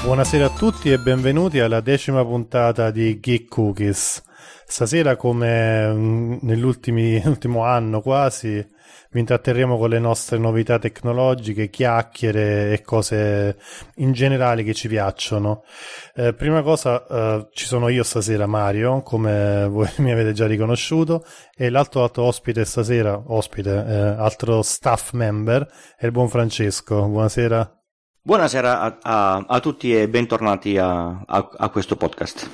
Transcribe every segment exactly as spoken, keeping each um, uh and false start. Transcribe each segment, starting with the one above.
Buonasera a tutti e benvenuti alla decima puntata di Geek Cookies. Stasera, come nell'ultimo anno quasi, vi intratterremo con le nostre novità tecnologiche, chiacchiere e cose in generale che ci piacciono. Eh, prima cosa, eh, ci sono io stasera, Mario, come voi mi avete già riconosciuto, e l'altro altro ospite stasera, ospite, eh, altro staff member, è il buon Francesco. Buonasera. Buonasera a, a, a tutti e bentornati a, a, a questo podcast.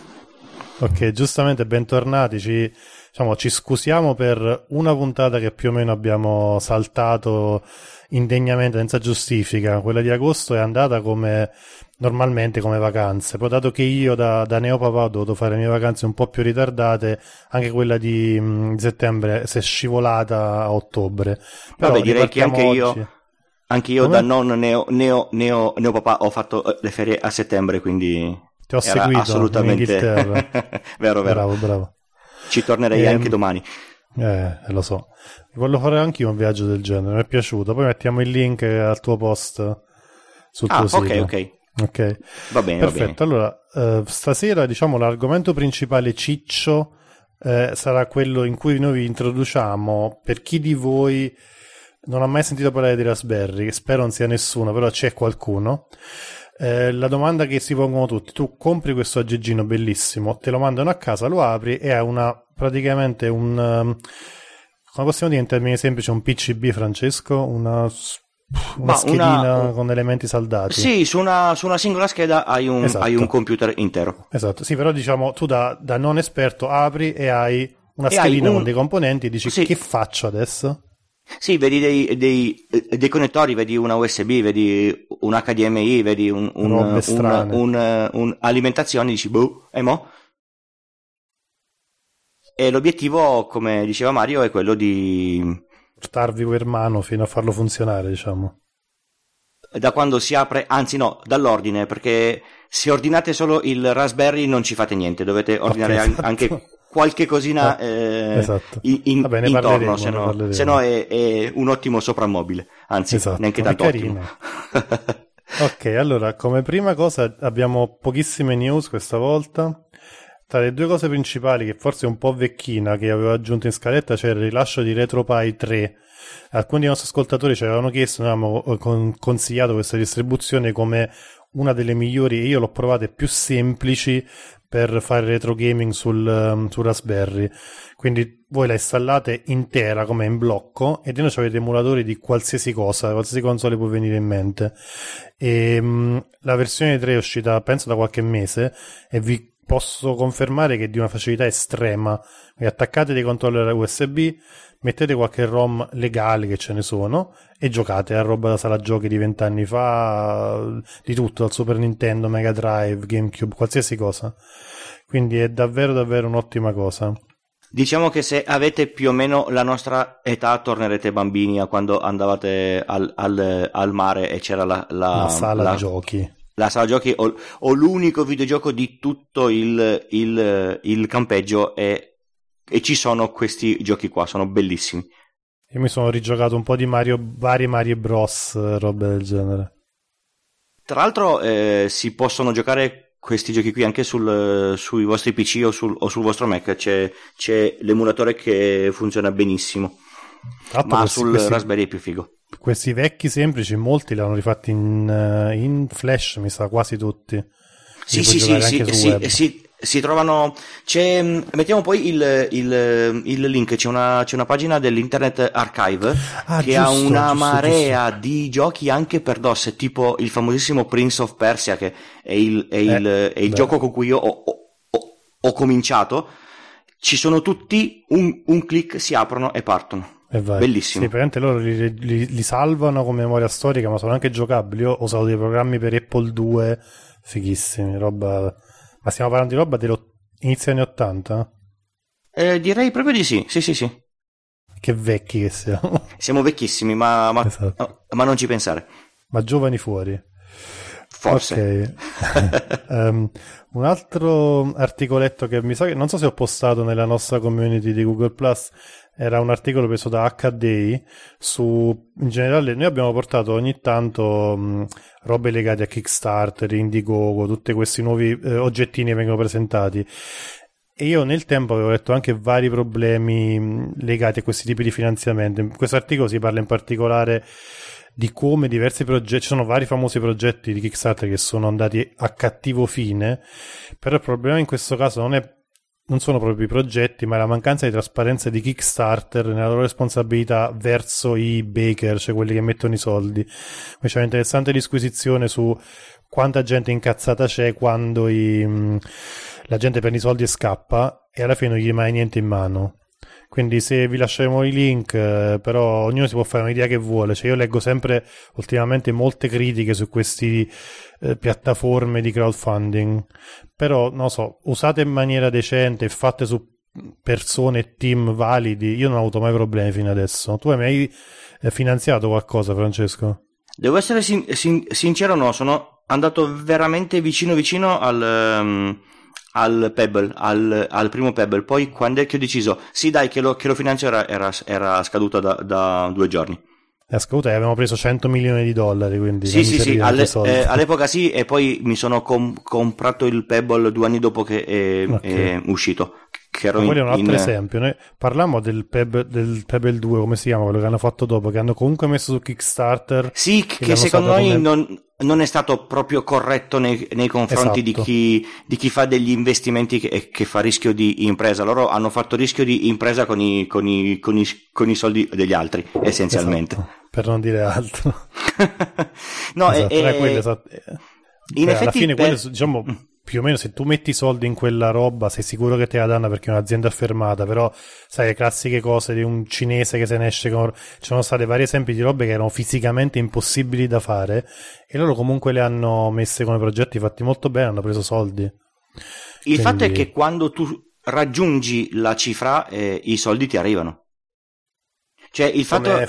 Ok, giustamente bentornati, ci, diciamo, ci scusiamo per una puntata che più o meno abbiamo saltato indegnamente, senza giustifica. Quella di agosto è andata come normalmente, come vacanze, poi dato che io da, da neopapà ho dovuto fare le mie vacanze un po' più ritardate, anche quella di, mh, di settembre si è scivolata a ottobre. Però vabbè, direi che anche oggi. io anche io Come? da non neo, neo, neo, neopapà ho fatto le ferie a settembre, quindi ti ho seguito assolutamente in Inghilterra. vero, vero. Bravo, bravo. Ci tornerei ehm, anche domani. Eh, lo so. Voglio fare anche io un viaggio del genere, mi è piaciuto. Poi mettiamo il link al tuo post sul ah, tuo ok, sito. ok. Ok. Va bene, perfetto. va bene. Allora, eh, stasera, diciamo, l'argomento principale ciccio eh, sarà quello in cui noi vi introduciamo, per chi di voi non ha mai sentito parlare di Raspberry, che spero non sia nessuno, però c'è qualcuno. Eh, la domanda che si pongono tutti: tu compri questo aggeggino bellissimo, te lo mandano a casa, lo apri e ha una praticamente un um, come possiamo dire in termini semplici, un P C B, Francesco? Una, una Ma schedina una, con elementi saldati. Sì, su una, su una singola scheda hai un, esatto. hai un computer intero. Esatto, sì, però diciamo tu da, da non esperto apri e hai una e schedina hai un... con dei componenti e dici sì. Che faccio adesso? Sì, vedi dei, dei, dei connettori, vedi una U S B, vedi un H D M I, vedi un, un, Robe un, strane. un, un, un alimentazione, dici boh, e mo? E l'obiettivo, come diceva Mario, è quello di portarvi per mano fino a farlo funzionare, diciamo. Da quando si apre, anzi no, dall'ordine, perché se ordinate solo il Raspberry non ci fate niente, dovete ordinare okay, esatto. anche qualche cosina eh, esatto. in, in, Vabbè, intorno, se no, se no è, è un ottimo soprammobile, anzi esatto. neanche tanto ottimo. Ok, allora come prima cosa abbiamo pochissime news questa volta. Tra le due cose principali, che forse è un po' vecchina, che avevo aggiunto in scaletta, c'è il rilascio di RetroPie tre. Alcuni dei nostri ascoltatori ci avevano chiesto, noi avevamo consigliato questa distribuzione come una delle migliori, e io l'ho provata, più semplici per fare retro gaming sul, sul Raspberry. Quindi voi la installate intera come in blocco e dentro avete emulatori di qualsiasi cosa, qualsiasi console può venire in mente. E mh, la versione tre è uscita penso da qualche mese e vi posso confermare che è di una facilità estrema. Vi attaccate dei controller U S B, mettete qualche ROM legale, che ce ne sono, e giocate a roba da sala giochi di vent'anni fa, di tutto, dal Super Nintendo, Mega Drive, GameCube, qualsiasi cosa. Quindi è davvero davvero un'ottima cosa. Diciamo che se avete più o meno la nostra età tornerete bambini a quando andavate al, al, al mare e c'era la, la, la sala la, giochi. La sala giochi o, o l'unico videogioco di tutto il, il, il campeggio e, e ci sono questi giochi qua, sono bellissimi. Io mi sono rigiocato un po' di Mario, vari Mario Bros, robe del genere. Tra l'altro eh, si possono giocare questi giochi qui anche sul, sui vostri P C o sul, o sul vostro Mac, c'è, c'è l'emulatore che funziona benissimo, ma questi, sul questi, Raspberry è più figo. Questi vecchi semplici, molti li hanno rifatti in, in Flash, mi sa, quasi tutti. Sì, sì, sì, sì, sì, sì, si trovano. C'è, mettiamo poi il, il, il link. C'è una, c'è una pagina dell'Internet Archive ah, che giusto, ha una giusto, marea giusto. di giochi anche per DOS, tipo il famosissimo Prince of Persia, che è il, è il, eh, è il gioco con cui io ho, ho, ho, ho cominciato. Ci sono tutti, un, un click, si aprono e partono. E vai. Bellissimo. Sì, praticamente loro li, li, li salvano come memoria storica, ma sono anche giocabili. Io ho usato dei programmi per Apple due fighissimi, roba. Ma stiamo parlando di roba dell'inizio anni ottanta? Eh, direi proprio di sì, sì, sì, sì. Che vecchi che siamo. Siamo vecchissimi, ma, ma, esatto. ma non ci pensare. Ma giovani fuori. Forse. Ok. um, un altro articoletto che mi sa che non so se ho postato nella nostra community di Google Plus, era un articolo preso da H D I su, in generale, noi abbiamo portato ogni tanto mh, robe legate a Kickstarter, Indiegogo, tutti questi nuovi eh, oggettini che vengono presentati. E io nel tempo avevo letto anche vari problemi mh, legati a questi tipi di finanziamento. In questo articolo si parla in particolare di come diversi progetti, ci sono vari famosi progetti di Kickstarter che sono andati a cattivo fine, però il problema in questo caso non è non sono proprio i progetti, ma è la mancanza di trasparenza di Kickstarter nella loro responsabilità verso i baker, cioè quelli che mettono i soldi. Quindi c'è un'interessante disquisizione su quanta gente incazzata c'è quando i, mh, la gente prende i soldi e scappa e alla fine non gli rimane niente in mano. Quindi se vi lasceremo i link, eh, però ognuno si può fare un'idea che vuole. Cioè io leggo sempre ultimamente molte critiche su queste eh, piattaforme di crowdfunding, però non so, usate in maniera decente e fatte su persone e team validi, io non ho avuto mai problemi fino adesso. Tu hai mai eh, finanziato qualcosa, Francesco? Devo essere sin- sin- sincero, no, sono andato veramente vicino vicino al... Um... al Pebble, al, al primo Pebble. Poi quando è che ho deciso sì dai che lo, che lo finanzio era, era, era scaduta da, da due giorni. È scaduta e avevamo preso cento milioni di dollari, quindi sì sì sì alle, eh, all'epoca sì, e poi mi sono com- comprato il Pebble due anni dopo che è, okay. è uscito, che ero quello in, è un altro in... esempio. Noi parlammo del Pebble, del Pebble due, come si chiama, quello che hanno fatto dopo, che hanno comunque messo su Kickstarter, sì, che, che secondo noi come... non non è stato proprio corretto nei, nei confronti esatto. di chi di chi fa degli investimenti che, che fa rischio di impresa. Loro hanno fatto rischio di impresa con i, con i, con i, con i soldi degli altri, essenzialmente. Esatto. Per non dire altro. No, esatto, è, quello, esatto. In Beh, effetti alla fine per... quello, diciamo, più o meno se tu metti i soldi in quella roba sei sicuro che te la danno perché è un'azienda affermata, però sai le classiche cose di un cinese che se ne esce con... ci sono stati vari esempi di robe che erano fisicamente impossibili da fare e loro comunque le hanno messe come progetti fatti molto bene, hanno preso soldi. Il Quindi... fatto è che quando tu raggiungi la cifra eh, i soldi ti arrivano, cioè il fatto Come...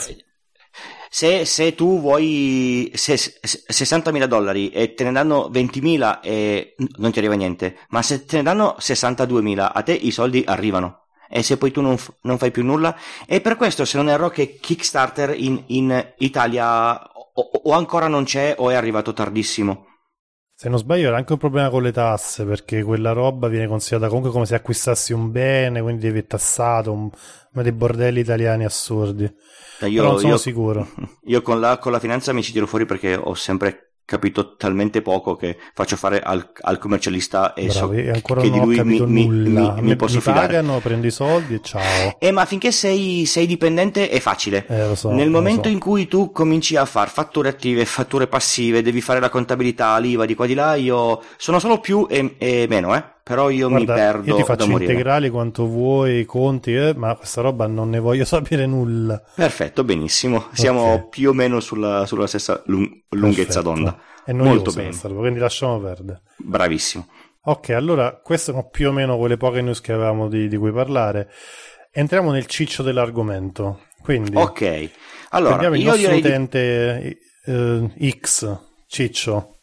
Se, se tu vuoi se, se, sessantamila dollari e te ne danno ventimila e non ti arriva niente, ma se te ne danno sessantaduemila a te i soldi arrivano e se poi tu non, non fai più nulla. E per questo, se non erro, che Kickstarter in, in Italia o, o ancora non c'è o è arrivato tardissimo. Se non sbaglio era anche un problema con le tasse, perché quella roba viene considerata comunque come se acquistassi un bene, quindi devi essere tassato, un, uno dei bordelli italiani assurdi. Io, Però non sono io, sicuro. Io con la, con la finanza mi ci tiro fuori perché ho sempre capito talmente poco che faccio fare al, al commercialista e Bravi, so e ancora che non di lui ho capito mi, nulla. mi, mi, mi posso mi fidare. Pagano, prendo i soldi e ciao. Eh, ma finché sei, sei dipendente è facile. Eh, lo so, Nel lo momento so. in cui tu cominci a fare fatture attive, fatture passive, devi fare la contabilità, l'I V A di qua di là, io sono solo più e, e meno, eh. Però io Guarda, mi perdo io ti faccio da morire. integrali quanto vuoi, conti, eh, ma questa roba non ne voglio sapere nulla. Perfetto, benissimo. Siamo okay. più o meno sulla, sulla stessa lung- lunghezza d'onda. E molto bene. Roba, quindi lasciamo perdere. Bravissimo. Ok, allora queste sono più o meno quelle poche news che avevamo di, di cui parlare. Entriamo nel ciccio dell'argomento. Quindi, ok, allora prendiamo il io nostro direi utente di... eh, X, Ciccio.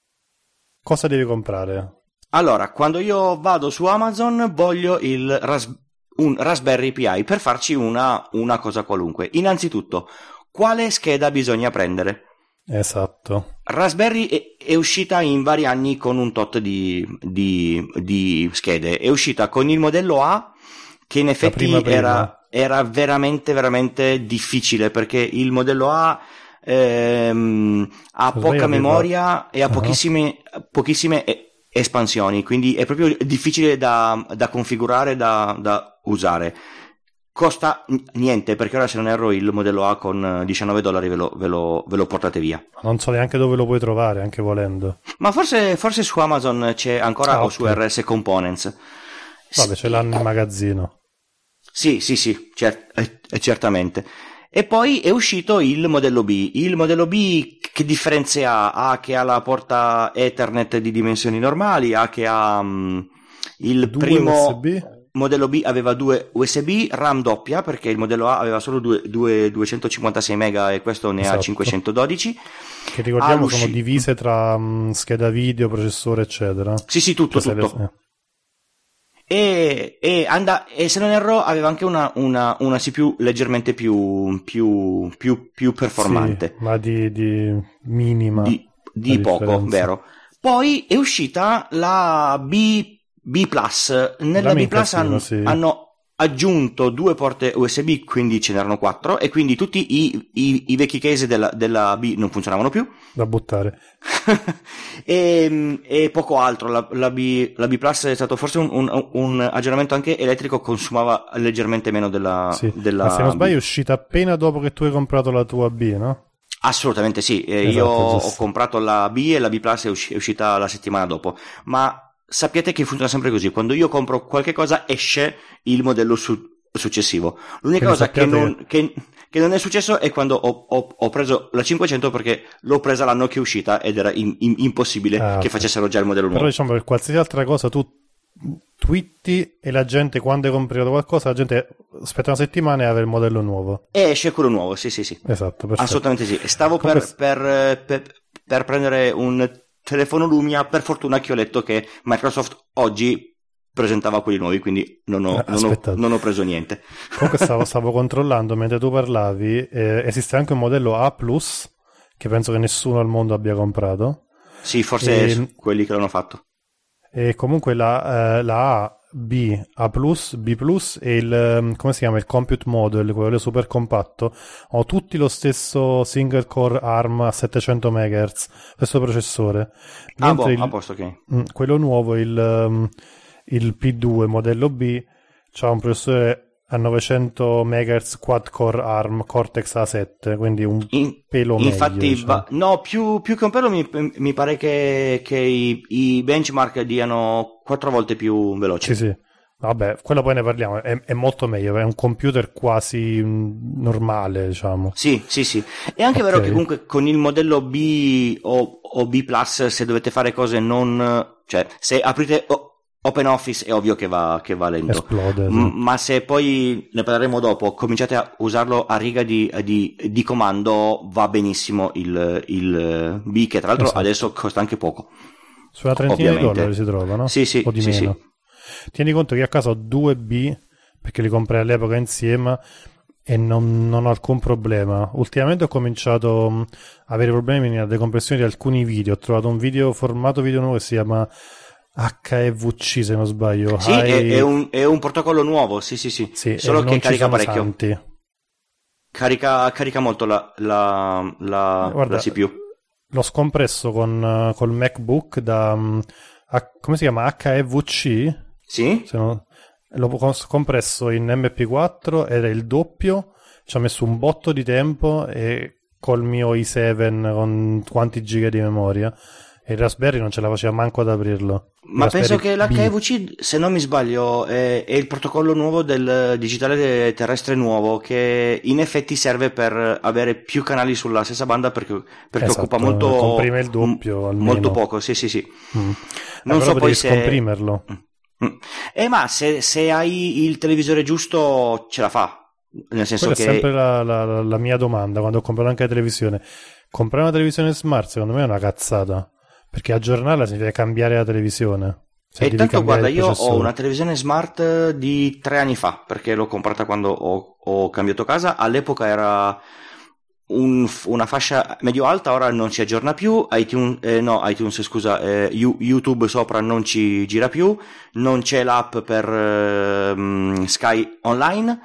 Cosa devi comprare? Allora, quando io vado su Amazon voglio il ras- un Raspberry Pi per farci una, una cosa qualunque. Innanzitutto, quale scheda bisogna prendere? Esatto. Raspberry è, è uscita in vari anni con un tot di, di, di schede. È uscita con il modello A, che in effetti prima prima. Era, era veramente veramente difficile, perché il modello A ehm, ha poca aveva... memoria e ha uh-huh. pochissime, pochissime espansioni, quindi è proprio difficile da, da configurare, da, da usare. Costa niente, perché ora, se non erro, il modello A con diciannove dollari ve lo, ve lo, ve lo portate via. Non so neanche dove lo puoi trovare, anche volendo. Ma forse, forse su Amazon c'è ancora, ah, o okay. su R S Components. Vabbè, ce l'hanno in magazzino. Sì, sì, sì, cer- certamente. E poi è uscito il modello B. Il modello B che differenze ha? Ha che ha la porta Ethernet di dimensioni normali, ha che ha um, il due primo... U S B? Modello B aveva due U S B, RAM doppia, perché il modello A aveva solo due, due, duecentocinquantasei mega e questo ne esatto. ha cinquecentododici. Che ricordiamo sono divise tra um, scheda video, processore, eccetera. Sì, sì, tutto, tutto. Le... e, e, anda, e se non erro aveva anche una, una, una C P U leggermente più, più, più, più performante. Sì, ma di, di minima. Di, di poco, vero. Poi è uscita la B, B Plus. Nella B Plus hanno, sì. hanno aggiunto due porte U S B, quindi ce n'erano quattro, e quindi tutti i, i, i vecchi case della, della B non funzionavano più. Da buttare. e, e poco altro. La, la, B, la B Plus è stato forse un, un, un aggiornamento anche elettrico, consumava leggermente meno della, sì. della Ma se non sbaglio B. è uscita appena dopo che tu hai comprato la tua B, no? Assolutamente sì, eh, esatto, io giusto. ho comprato la B e la B Plus è, usci- è uscita la settimana dopo, ma sappiate che funziona sempre così: quando io compro qualche cosa esce il modello su- successivo. L'unica Quindi cosa che non, che, che non è successo è quando ho, ho, ho preso la cinquecento, perché l'ho presa l'anno che è uscita ed era in, in, impossibile ah, che okay. facessero già il modello nuovo. Però diciamo, per qualsiasi altra cosa tu twitti e la gente, quando hai comprato qualcosa, la gente aspetta una settimana e aveva il modello nuovo e esce quello nuovo. Sì sì sì, esatto, perfetto. Assolutamente sì. Stavo per, per, per, per prendere un telefono Lumia, per fortuna che ho letto che Microsoft oggi presentava quelli nuovi, quindi non ho, non ho, non ho preso niente. Comunque stavo, stavo controllando mentre tu parlavi, eh, esiste anche un modello A plus che penso che nessuno al mondo abbia comprato. Sì, forse e, quelli che l'hanno fatto. E comunque la, eh, la A, B, A plus, B plus e il, come si chiama, il Compute Model, quello super compatto, hanno tutti lo stesso single core ARM a settecento megahertz, questo processore. Ah, boh, il, a posto, ok. Quello nuovo, il, il P due modello B, c'ha un processore a novecento megahertz quad core ARM Cortex A sette, quindi un In, pelo infatti meglio. Infatti, va, no, più, più che un pelo mi, mi pare che, che i, i benchmark diano quattro volte più veloci. Sì, sì. Vabbè, quello poi ne parliamo, è, è molto meglio, è un computer quasi normale, diciamo. Sì, sì, sì. È anche okay. vero che comunque con il modello B o, o B plus, se dovete fare cose non... cioè, se aprite... Oh, OpenOffice è ovvio che va, che va lento. Esplode, sì. M- ma se poi, ne parleremo dopo, cominciate a usarlo a riga di, di, di comando, va benissimo il, il B, che tra l'altro esatto. adesso costa anche poco. Sulla trentina Ovviamente. di dollari si trova, no? Sì, sì, o di sì, meno. Sì. Tieni conto che a casa ho due B, perché li comprai all'epoca insieme, e non, non ho alcun problema. Ultimamente ho cominciato a avere problemi nella decompressione di alcuni video. Ho trovato un video, formato video nuovo che si chiama H E V C, se non sbaglio. Sì, High... è, è, un, è un protocollo nuovo, sì sì sì, sì solo che carica parecchio. Santi. Carica, carica molto la, la, la, Guarda, la C P U. L'ho scompresso con col MacBook da... Uh, come si chiama? H E V C? Sì. Se non, l'ho scompresso in M P quattro, era il doppio, ci ha messo un botto di tempo, e col mio i sette con quanti giga di memoria, e il Raspberry non ce la faceva manco ad aprirlo. Ma penso che l'H E V C, se non mi sbaglio, è, è il protocollo nuovo del digitale terrestre nuovo, che in effetti serve per avere più canali sulla stessa banda, perché, perché esatto, occupa molto, comprime il doppio, almeno. molto poco, sì sì sì. Mm. Non eh, so poi se scomprimerlo. Mm. Eh, ma se, se hai il televisore giusto ce la fa, nel senso Quella che è sempre la, la, la mia domanda quando ho comprato anche la televisione. Comprare una televisione smart secondo me è una cazzata, perché aggiornarla significa cambiare la televisione. E intanto guarda, io ho una televisione smart di tre anni fa, perché l'ho comprata quando ho, ho cambiato casa. All'epoca era un, una fascia medio alta, ora non si aggiorna più. iTunes, eh, no, iTunes scusa, eh, YouTube sopra non ci gira più, non c'è l'app per eh, Sky Online,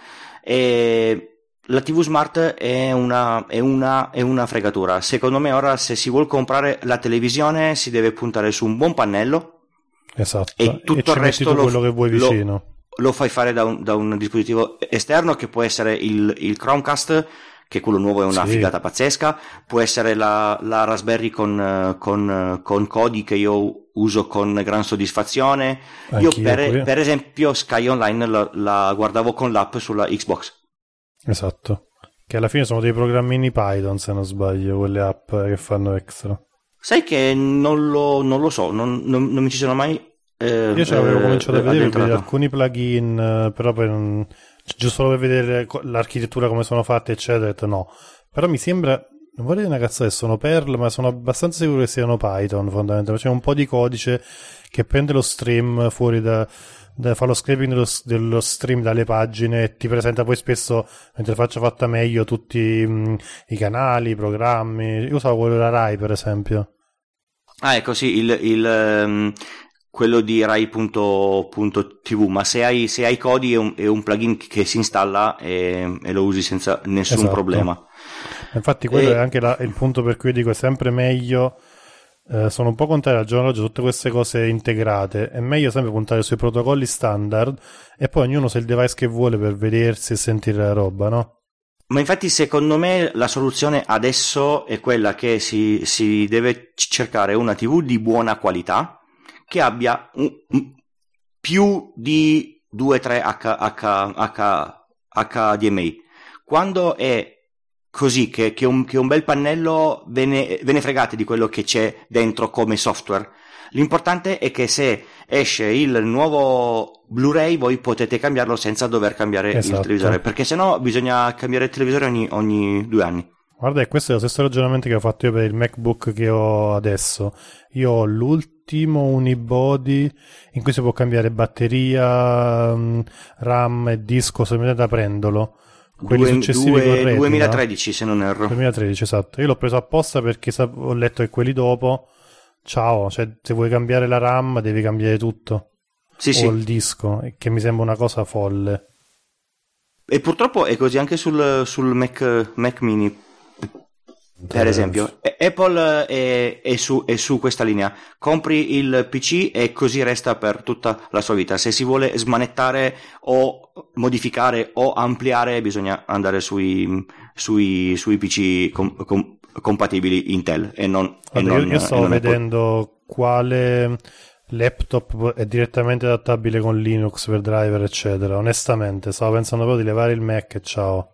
e la tivù smart è una, è, una, è una fregatura. Secondo me ora, se si vuol comprare la televisione, si deve puntare su un buon pannello. Esatto. E tutto e il resto lo, quello che vuoi vicino. Lo, lo fai fare da un, da un dispositivo esterno, che può essere il, il Chromecast, che quello nuovo è una sì. figata pazzesca, può essere la, la Raspberry con, con, con Kodi, che io uso con gran soddisfazione. Anch'io, io per, per esempio Sky Online la, la guardavo con l'app sulla Xbox. Esatto, che alla fine sono dei programmini Python, se non sbaglio, quelle app che fanno extra. Sai che non lo, non lo so, non, non, non mi ci sono mai eh, io ce l'avevo eh, cominciato a vedere, vedere alcuni plugin, eh, però poi non, giusto solo per vedere l'architettura, come sono fatte eccetera, ho detto no. Però mi sembra, non vorrei dire una cazzata, sono Perl, ma sono abbastanza sicuro che siano Python fondamentalmente. C'è un po' di codice che prende lo stream fuori da, da fa lo scraping dello, dello stream dalle pagine e ti presenta poi spesso, mentre faccio fatta meglio, tutti mh, i canali, i programmi. Io usavo quello della Rai, per esempio. Ah, ecco, sì, il, il um, quello di Rai punto tivù, ma se hai, se hai codi è un, è un plugin che si installa e, e lo usi senza nessun esatto. problema. Infatti quello e... è anche la, il punto per cui dico è sempre meglio, eh, sono un po' contrario al giorno d'oggi tutte queste cose integrate, è meglio sempre puntare sui protocolli standard e poi ognuno sa il device che vuole per vedersi e sentire la roba, no? Ma infatti secondo me la soluzione adesso è quella che si, si deve cercare una tivù di buona qualità che abbia un, un, più di due tre H D M I. Quando è così che, che, un, che un bel pannello ve ne, ve ne fregate di quello che c'è dentro come software. L'importante è che se esce il nuovo Blu-ray voi potete cambiarlo senza dover cambiare esatto. il televisore, perché sennò bisogna cambiare il televisore ogni, ogni due anni. Guarda, questo è lo stesso ragionamento che ho fatto io per il MacBook che ho adesso. Io ho l'ultimo unibody in cui si può cambiare batteria, RAM e disco, se mi da prendolo. Quelli Due, successivi due, con Retina. duemilatredici se non erro. duemilatredici, esatto. Io l'ho preso apposta perché ho letto che quelli dopo, ciao, cioè se vuoi cambiare la RAM devi cambiare tutto. Sì, o sì. il disco, che mi sembra una cosa folle. E purtroppo è così anche sul, sul Mac, Mac Mini. Per esempio, Apple è, è, su, è su questa linea. Compri il P C e così resta per tutta la sua vita. Se si vuole smanettare o modificare o ampliare, bisogna andare sui, sui, sui P C com, com, compatibili Intel e non, e non io, io stavo non vedendo Apple. Quale laptop è direttamente adattabile con Linux per driver eccetera. Onestamente stavo pensando proprio di levare il Mac e ciao.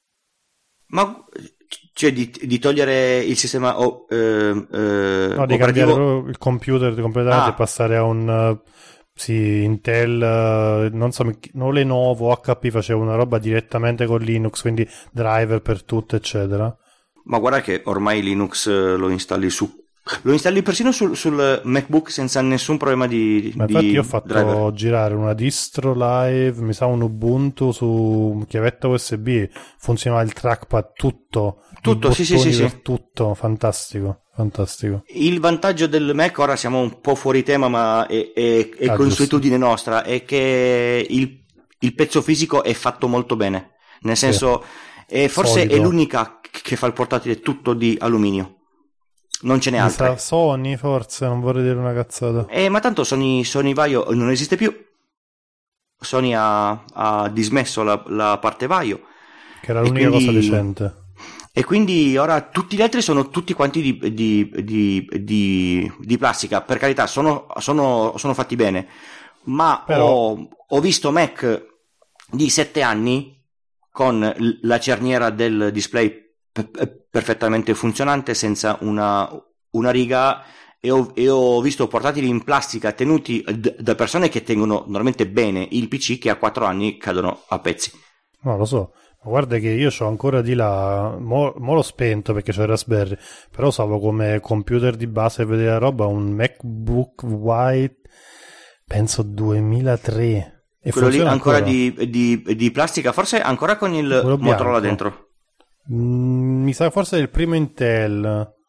Ma cioè di, di togliere il sistema oh, eh, eh, no, di cambiare proprio il computer completamente ah. e passare a un uh, sì, Intel, uh, non so, non Lenovo, H P faceva una roba direttamente con Linux, quindi driver per tutto eccetera. Ma guarda che ormai Linux lo installi su lo installi persino sul, sul MacBook senza nessun problema di, ma infatti di io ho fatto driver. girare una distro live, mi sa un Ubuntu su chiavetta U S B, funzionava il trackpad tutto tutto sì sì sì, sì. tutto fantastico fantastico. Il vantaggio del Mac, ora siamo un po' fuori tema ma è, è, è ah, consuetudine giusto. nostra, è che il, il pezzo fisico è fatto molto bene, nel senso sì. è, forse Solido. È l'unica che fa il portatile tutto di alluminio. Non ce n'è altre. Sony forse, non vorrei dire una cazzata. Eh, ma tanto Sony, Sony Vaio non esiste più. Sony ha, ha dismesso la, la parte Vaio. Che era l'unica quindi, cosa decente. E quindi ora tutti gli altri sono tutti quanti di, di, di, di, di plastica. Per carità, sono, sono, sono fatti bene. Ma Però... ho, ho visto Mac di sette anni con la cerniera del display perfettamente funzionante senza una, una riga e ho, e ho visto portatili in plastica tenuti d- da persone che tengono normalmente bene il P C che a quattro anni cadono a pezzi. No, lo so, ma guarda che io c'ho ancora di là, mo, mo l'ho spento perché c'ho il Raspberry, però usavo come computer di base per vedere la roba un MacBook White penso duemilatré e quello lì ancora, ancora. Di, di, di plastica, forse ancora con il quello Motorola bianco. Dentro. Mm, mi sa forse il primo Intel,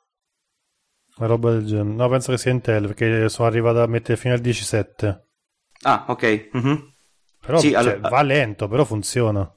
una roba del genere. No, penso che sia Intel perché sono arrivato a mettere fino al diciassette. Ah, ok. Mm-hmm. Però sì, cioè, allora... va lento, però funziona.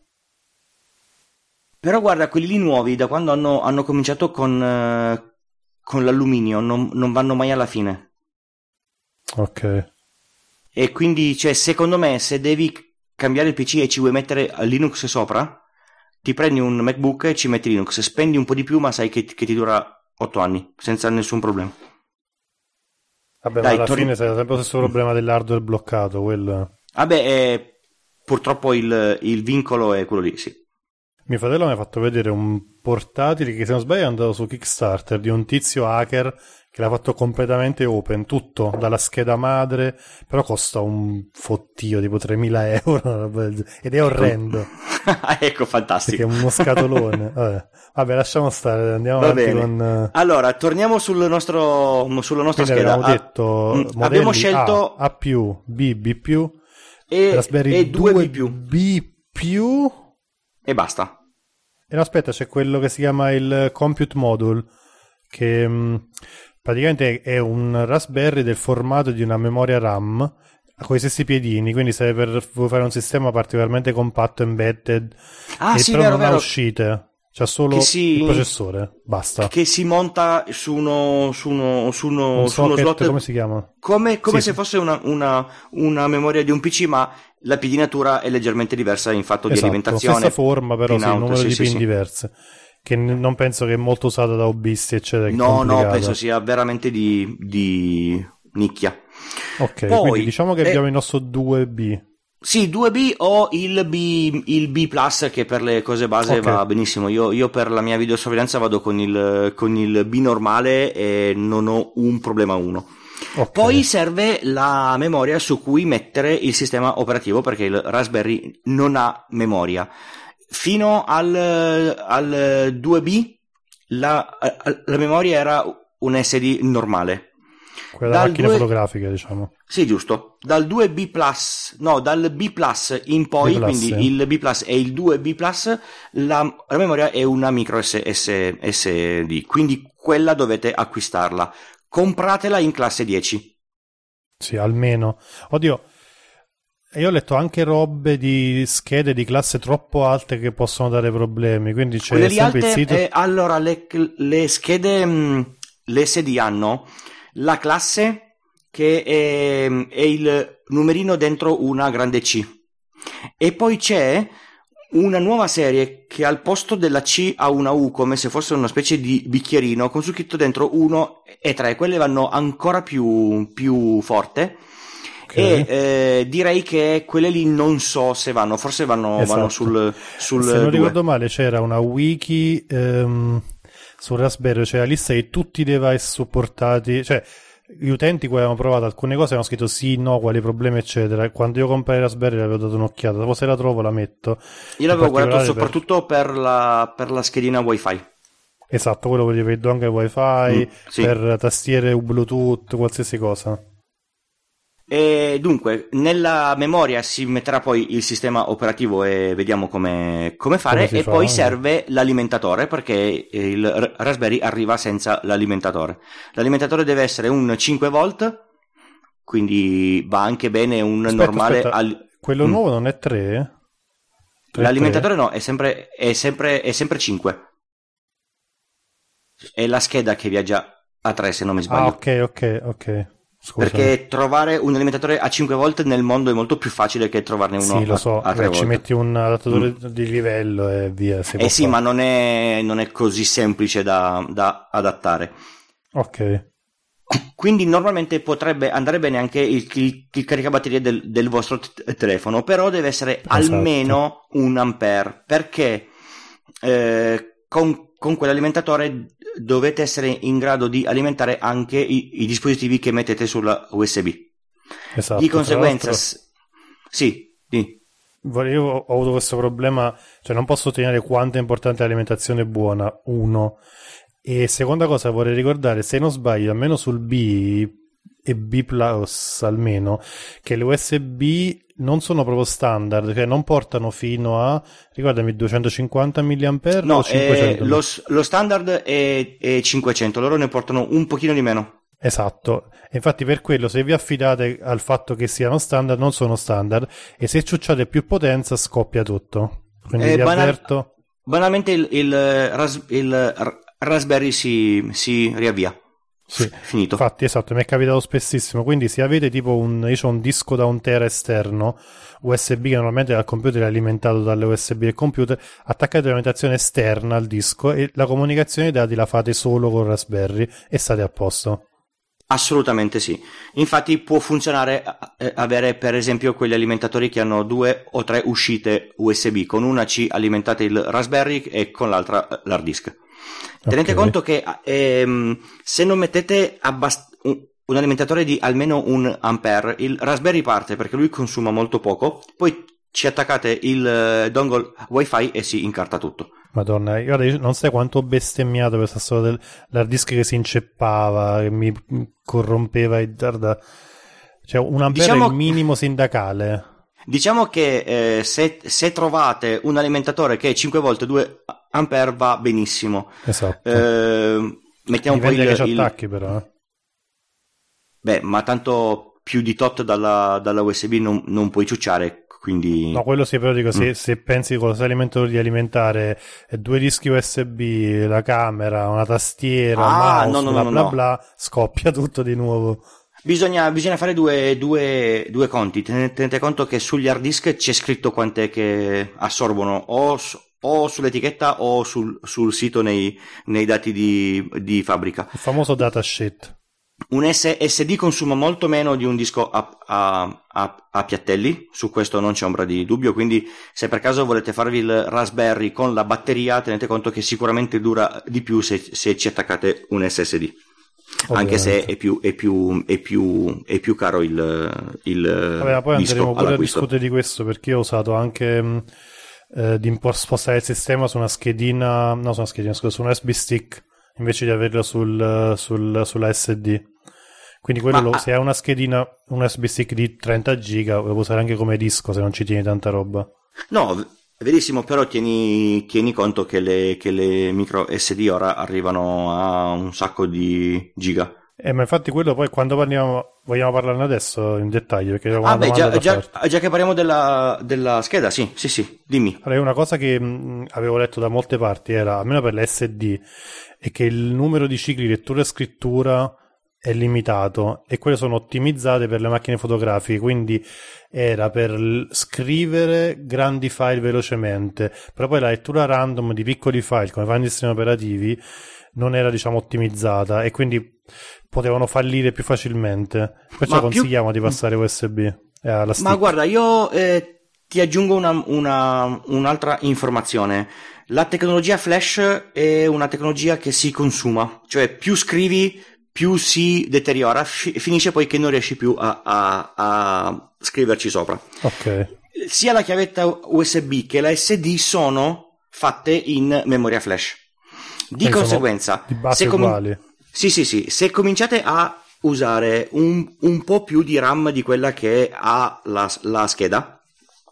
Però guarda, quelli lì nuovi, da quando hanno, hanno cominciato con, uh, con l'alluminio, non, non vanno mai alla fine. Ok. E quindi, cioè, secondo me, se devi cambiare il P C e ci vuoi mettere Linux sopra, ti prendi un MacBook e ci metti Linux, spendi un po' di più ma sai che, che ti dura otto anni senza nessun problema. Vabbè, Dai, ma alla torni... fine sei sempre lo stesso problema dell'hardware bloccato, quello. Vabbè, eh, purtroppo il, il vincolo è quello lì, sì. Mio fratello mi ha fatto vedere un portatile che se non sbaglio è andato su Kickstarter di un tizio hacker che l'ha fatto completamente open, tutto, dalla scheda madre, però costa un fottio tipo tremila euro ed è orrendo. Ecco, fantastico. Che è uno scatolone. Vabbè. Vabbè, lasciamo stare, andiamo Va avanti bene. con... Allora, torniamo sul nostro, sulla nostra Quindi scheda. abbiamo detto ah, abbiamo scelto A, A+, B, B+, e, Raspberry e due B+, B+, e basta. E no, aspetta, c'è quello che si chiama il Compute Module, che mh, praticamente è un Raspberry del formato di una memoria RAM con i stessi piedini, quindi se per vuoi fare un sistema particolarmente compatto, embedded, ah, e sì, però vero, non vero. ha uscite, c'ha solo si, il processore, basta. Che si monta su uno, su uno, su uno, un su uno socket, slot, come si chiama? Come, come sì, se sì. fosse una, una, una memoria di un P C, ma la piedinatura è leggermente diversa in fatto esatto, di alimentazione. Stessa forma, però sì, il numero sì, di sì, pin sì. diverse, che n- non penso che è molto usata da hobbisti, eccetera. No, no, penso sia veramente di, di nicchia. Ok, Poi, quindi diciamo che eh, abbiamo il nostro due B. Sì, due B o il B, il B plus, che per le cose base okay. va benissimo. Io, io per la mia videosorveglianza vado con il, con il B normale e non ho un problema uno. Okay. Poi serve la memoria su cui mettere il sistema operativo, perché il Raspberry non ha memoria. Fino al, al due B la, la memoria era un S D normale. Quella dal macchina due... fotografica, diciamo. Sì, giusto. Dal due B plus, no, dal B plus in poi, B+, quindi sì. il B plus e il due B plus, la, la memoria è una micro S D, quindi quella dovete acquistarla. Compratela in classe dieci. Sì, almeno. Oddio, io ho letto anche robe di schede di classe troppo alte che possono dare problemi, quindi c'è Quelle sempre alte, il sito... eh, allora, le, le schede, mh, le S D hanno la classe che è, è il numerino dentro una grande C, e poi c'è una nuova serie che al posto della C ha una U, come se fosse una specie di bicchierino con su scritto dentro uno e tre. Quelle vanno ancora più, più forte. Okay. E eh, direi che quelle lì non so se vanno, forse vanno, esatto. vanno sul, sul se non due. ricordo male c'era una wiki ehm, su Raspberry, c'è la lista di tutti i device supportati, cioè gli utenti che avevano provato alcune cose avevano scritto sì, no, quali problemi eccetera. Quando io comprai Raspberry l'avevo dato un'occhiata, dopo se la trovo la metto. Io l'avevo guardato soprattutto per... per la per la schedina Wi-Fi. Esatto, quello che gli vedo anche Wi-Fi, mm, sì. Per tastiere Bluetooth, qualsiasi cosa. E dunque, nella memoria si metterà poi il sistema operativo e vediamo come, come fare, come e fa, poi eh? serve l'alimentatore, perché il Raspberry arriva senza l'alimentatore. L'alimentatore deve essere un cinque volt, quindi va anche bene un aspetta, normale... Aspetta. Al... Quello mm. nuovo non è tre? L'alimentatore no, è sempre, è sempre, è sempre cinque. È la scheda che viaggia a tre, se non mi sbaglio. Ah, ok, ok, ok. Scusami. Perché trovare un alimentatore a cinque volt nel mondo è molto più facile che trovarne uno sì, lo so. a, a tre Beh, ci metti un adattatore mm. di livello e via. Si eh può sì, fare. ma non è, non è così semplice da, da adattare. Ok. Quindi normalmente potrebbe andare bene anche il, il, il caricabatterie del, del vostro t- telefono, però deve essere esatto. almeno un ampere, perché eh, con, con quell'alimentatore dovete essere in grado di alimentare anche i, i dispositivi che mettete sulla U S B. Esatto. Di conseguenza, s- sì, sì. Io ho avuto questo problema, cioè non posso ottenere quanto è importante l'alimentazione buona, uno. E seconda cosa vorrei ricordare, se non sbaglio, almeno sul B e B plus almeno, che le U S B non sono proprio standard, cioè non portano fino a, ricordami, duecentocinquanta milliampere no, o cinquecento? Eh, lo, lo standard è, è cinquecento, loro ne portano un pochino di meno. Esatto, e infatti per quello se vi affidate al fatto che siano standard, non sono standard, e se ciucciate più potenza scoppia tutto. Quindi eh, vi banal- avverto. Banalmente il, il, ras- il Raspberry si, si riavvia. Sì, finito. Infatti, esatto, mi è capitato spessissimo. Quindi se avete tipo un, io ho un disco da un tera esterno U S B che normalmente dal computer è alimentato dalle U S B del computer, attaccate l'alimentazione esterna al disco e la comunicazione dei dati la fate solo con Raspberry e state a posto. Assolutamente sì. Infatti può funzionare eh, avere per esempio quegli alimentatori che hanno due o tre uscite U S B, con una C alimentate il Raspberry e con l'altra l'hard disk. Tenete okay. conto che ehm, se non mettete abbast- un, un alimentatore di almeno un ampere, il Raspberry parte perché lui consuma molto poco, poi ci attaccate il dongle wifi e si incarta tutto. Madonna, guarda, non sai quanto ho bestemmiato questa storia dell'hard disk che si inceppava, che mi corrompeva e guarda, cioè un ampere diciamo, è il minimo sindacale. Diciamo che eh, se, se trovate un alimentatore che è cinque volt due ampere va benissimo. Esatto. Eh, mettiamo Dipende poi il, che ci il... attacchi però. Eh. Beh, ma tanto più di tot dalla, dalla U S B non, non puoi ciucciare, quindi... No, quello sì, però dico, mm. se, se pensi con lo alimentatore di alimentare due dischi U S B, la camera, una tastiera, ah, mouse, no, no, bla no, bla no. bla, scoppia tutto di nuovo. Bisogna, bisogna fare due, due, due conti. Tenete, tenete conto che sugli hard disk c'è scritto quant'è che assorbono o, o sull'etichetta o sul, sul sito nei, nei dati di, di fabbrica. Il famoso datasheet. Un S S D consuma molto meno di un disco a, a, a, a piattelli, su questo non c'è ombra di dubbio, quindi se per caso volete farvi il Raspberry con la batteria tenete conto che sicuramente dura di più se, se ci attaccate un S S D. Ovviamente. Anche se è più, è più, è più, è più caro il, il Vabbè, poi disco andremo pure all'acquisto. a discutere di questo, perché io ho usato anche eh, di spostare il sistema su una schedina, no, su una schedina, scusa, su un U S B stick invece di averlo sul, sul, sulla S D. Quindi quello Ma, lo, se hai una schedina, un U S B stick di trenta giga, lo puoi usare anche come disco se non ci tieni tanta roba. No, è verissimo, però tieni, tieni conto che le, che le micro S D ora arrivano a un sacco di giga. Eh, ma infatti quello poi quando parliamo, vogliamo parlarne adesso in dettaglio, perché ah beh, già, già, già che parliamo della, della scheda, sì, sì, sì, dimmi. Allora, una cosa che mh, avevo letto da molte parti era, almeno per l'S D, è che il numero di cicli lettura e scrittura è limitato e quelle sono ottimizzate per le macchine fotografiche, quindi era per l- scrivere grandi file velocemente, però poi la lettura random di piccoli file come fanno i sistemi operativi non era, diciamo, ottimizzata e quindi potevano fallire più facilmente, perciò ma consigliamo più... di passare U S B eh, alla stick. Ma guarda, io eh, ti aggiungo una, una, un'altra informazione. La tecnologia flash è una tecnologia che si consuma, cioè più scrivi più si deteriora, fi- finisce poi che non riesci più a, a, a scriverci sopra. Ok. Sia la chiavetta U S B che la S D sono fatte in memoria flash. Di Quindi conseguenza, di base se com- uguali. Sì, sì, sì, se cominciate a usare un, un po' più di RAM di quella che ha la, la scheda,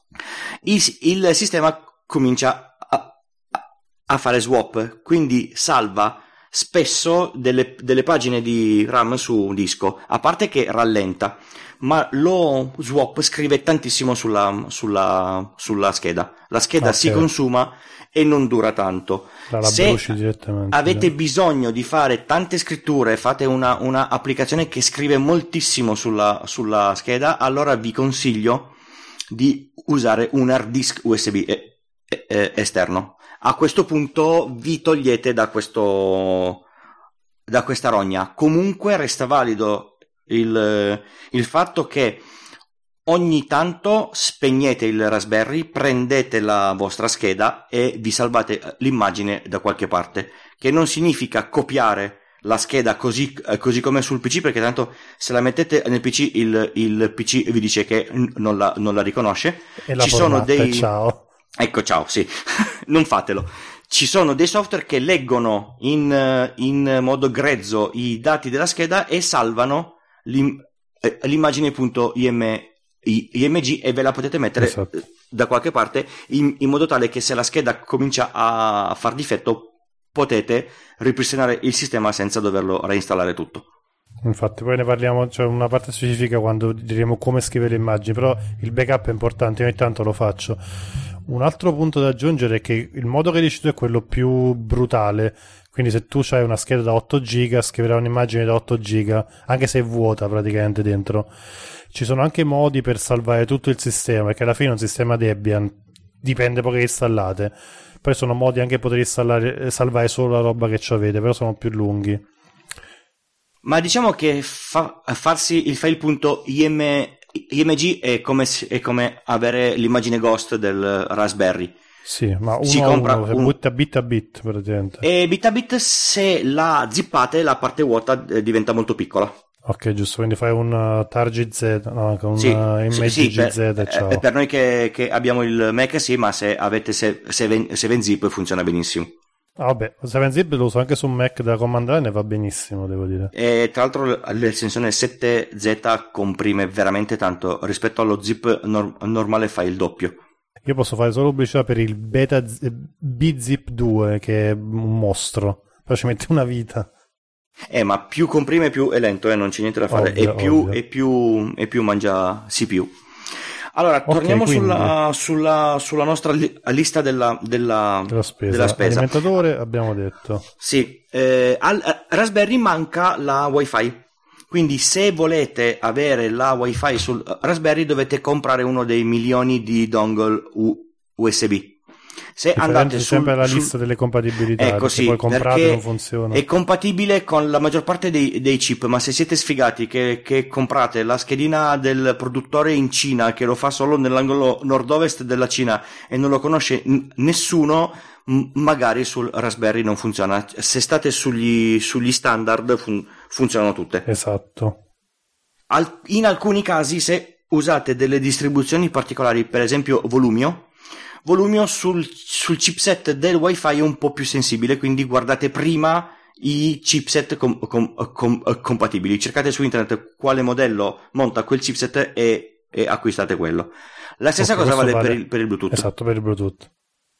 il, il sistema comincia a, a fare swap, quindi salva spesso delle, delle pagine di RAM su un disco, a parte che rallenta, ma lo swap scrive tantissimo sulla, sulla, sulla scheda. La scheda okay. si consuma e non dura tanto. La Se direttamente, avete no? bisogno di fare tante scritture, fate una, una applicazione che scrive moltissimo sulla, sulla scheda, allora vi consiglio di usare un hard disk U S B eh, eh, esterno. A questo punto vi togliete da questo da questa rogna. Comunque resta valido il, il fatto che ogni tanto spegnete il Raspberry, prendete la vostra scheda e vi salvate l'immagine da qualche parte, che non significa copiare la scheda così, così come sul P C, perché tanto se la mettete nel P C il, il P C vi dice che non la, non la riconosce. E la Ci formata, sono dei... ciao. Ecco, ciao, sì, non fatelo. Ci sono dei software che leggono in, in modo grezzo i dati della scheda e salvano l'im, l'immagine .im, img e ve la potete mettere esatto. da qualche parte in, in modo tale che se la scheda comincia a far difetto potete ripristinare il sistema senza doverlo reinstallare tutto. Infatti poi ne parliamo, c'è cioè una parte specifica quando diremo come scrivere le immagini, però il backup è importante, ogni tanto lo faccio. Un altro punto da aggiungere è che il modo che dici tu è quello più brutale, quindi se tu hai una scheda da otto giga scriverai un'immagine da otto giga, anche se è vuota praticamente dentro. Ci sono anche modi per salvare tutto il sistema, perché alla fine è un sistema Debian, dipende poi che installate, poi sono modi anche per poter installare, salvare solo la roba che ci avete, però sono più lunghi. Ma diciamo che fa, farsi il file.im img è come, è come avere l'immagine ghost del Raspberry. Sì, ma uno si a compra uno, un... butta bit a bit praticamente. E bit a bit, se la zippate la parte vuota diventa molto piccola. Ok, giusto, quindi fai un uh, Target Z, no, con sì, un uh, sì, sì, G Z, per, ciao. eh, per noi che, che abbiamo il Mac sì, ma se avete sette zip funziona benissimo. Ah, vabbè, sette zip lo uso anche su Mac da Command Line e va benissimo, devo dire. E tra l'altro l'estensione sette Z comprime veramente tanto, rispetto allo zip nor- normale fai il doppio. Io posso fare solo pubblicità per il beta z- B-Zip due, che è un mostro, però ci mette una vita. Eh, ma più comprime più è lento, eh, non c'è niente da fare, Ovvio, e, più, ovvio. e, più, e più mangia C P U. Allora, torniamo okay, sulla, sulla, sulla nostra li- lista della, della, della, spesa. della spesa. Alimentatore abbiamo detto. Sì, eh, al Raspberry manca la Wi-Fi, quindi se volete avere la Wi-Fi sul Raspberry dovete comprare uno dei milioni di dongle U S B. Se andate sul, sempre alla sul... lista delle compatibilità, ecco, sì, poi comprate non funziona. È compatibile con la maggior parte dei, dei chip, ma se siete sfigati che, che comprate la schedina del produttore in Cina, che lo fa solo nell'angolo nord-ovest della Cina e non lo conosce n- nessuno, m- magari sul Raspberry non funziona. Se state sugli, sugli standard fun- funzionano tutte. Esatto. Al- in alcuni casi, se usate delle distribuzioni particolari, per esempio Volumio, Volumio sul, sul chipset del Wi-Fi è un po' più sensibile, quindi guardate prima i chipset com, com, com, compatibili. Cercate su internet quale modello monta quel chipset e, e acquistate quello. La stessa okay, cosa vale, vale per il, per il Bluetooth. Esatto, per il Bluetooth.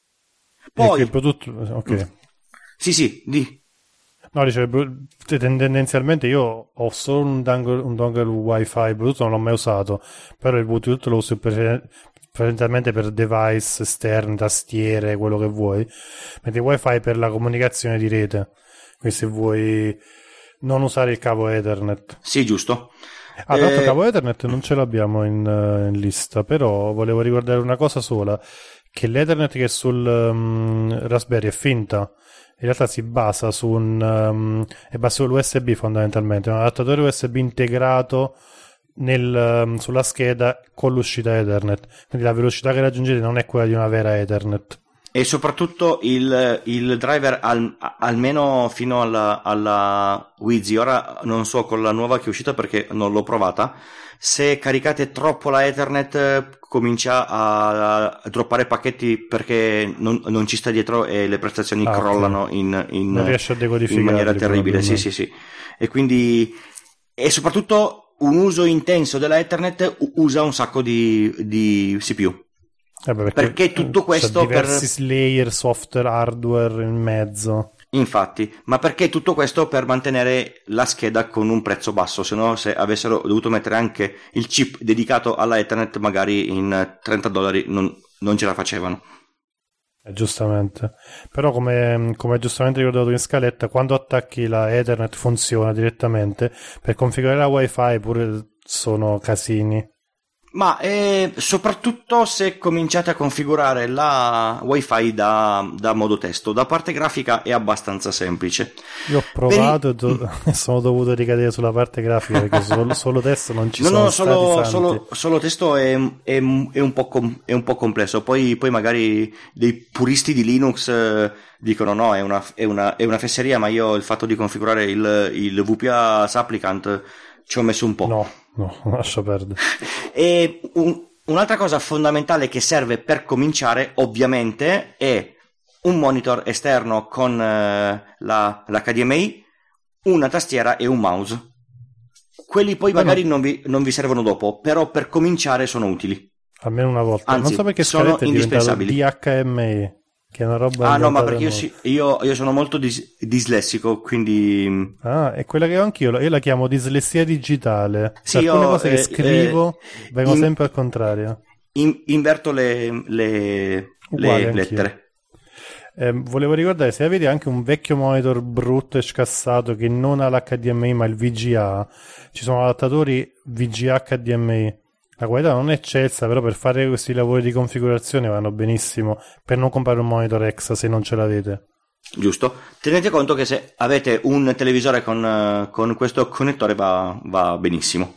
Poi, il Bluetooth, ok. Sì, sì, di. No, dice, tendenzialmente io ho solo un dongle, un dongle Wi-Fi, Bluetooth non l'ho mai usato, però il Bluetooth lo uso per... prevalentemente per device esterni, tastiere, quello che vuoi, mentre il Wi-Fi per la comunicazione di rete, quindi se vuoi non usare il cavo Ethernet. Sì, giusto. Ah, eh... tanto cavo Ethernet non ce l'abbiamo in, in lista, però volevo ricordare una cosa sola, che l'Ethernet che è sul um, Raspberry è finta, in realtà si basa su un um, è basato sull'U S B fondamentalmente, è un adattatore U S B integrato Nel, um, sulla scheda con l'uscita Ethernet, quindi la velocità che raggiungete non è quella di una vera Ethernet, e soprattutto il, il driver al, almeno fino alla, alla Wizzy, ora non so con la nuova che è uscita perché non l'ho provata, se caricate troppo la Ethernet comincia a, a droppare pacchetti perché non, non ci sta dietro e le prestazioni ah, crollano okay. in, in, non riesce a in maniera terribile, sì sì sì, e quindi e soprattutto un uso intenso della Ethernet usa un sacco di, di C P U. Eh beh, perché, perché tutto questo per diversi layer software, hardware in mezzo. Infatti, ma perché tutto questo per mantenere la scheda con un prezzo basso, se no se avessero dovuto mettere anche il chip dedicato alla Ethernet magari in trenta dollari non, non ce la facevano. Eh, giustamente, però come, come giustamente ricordato in scaletta, quando attacchi la Ethernet funziona direttamente, per configurare la Wi-Fi pure sono casini. Ma eh, soprattutto se cominciate a configurare la Wi-Fi da, da modo testo, da parte grafica è abbastanza semplice. Io ho provato per... e do... sono dovuto ricadere sulla parte grafica perché solo, solo testo non ci no, sono no, stati solo, santi. solo, solo testo è, è, è, un po com, è un po' complesso, poi, poi magari dei puristi di Linux eh, dicono no, è una, è, una, è una fesseria, ma io il fatto di configurare il, il V P A Supplicant ci ho messo un po'. No, no, lascia perdere. E un, un'altra cosa fondamentale che serve per cominciare, ovviamente, è un monitor esterno con eh, la, l'H D M I, una tastiera e un mouse. Quelli poi no, magari no. Non, vi, non vi servono dopo, però per cominciare sono utili. Almeno una volta. Anzi, non so perché sono è diventato D H M I. Che è una roba ah no, ma perché io, sì, io, io sono molto dis- dislessico, quindi ah, è quella che ho anch'io, io la chiamo dislessia digitale. Sì, alcune io, cose eh, che scrivo eh, vengono in, sempre al contrario. In, inverto le, le, le lettere. Eh, volevo ricordare, se avete anche un vecchio monitor brutto e scassato che non ha l'H D M I ma il V G A, ci sono adattatori V G A H D M I. La qualità non è eccelsa, però per fare questi lavori di configurazione vanno benissimo, per non comprare un monitor Exa se non ce l'avete. Giusto. Tenete conto che se avete un televisore con, con questo connettore va, va benissimo.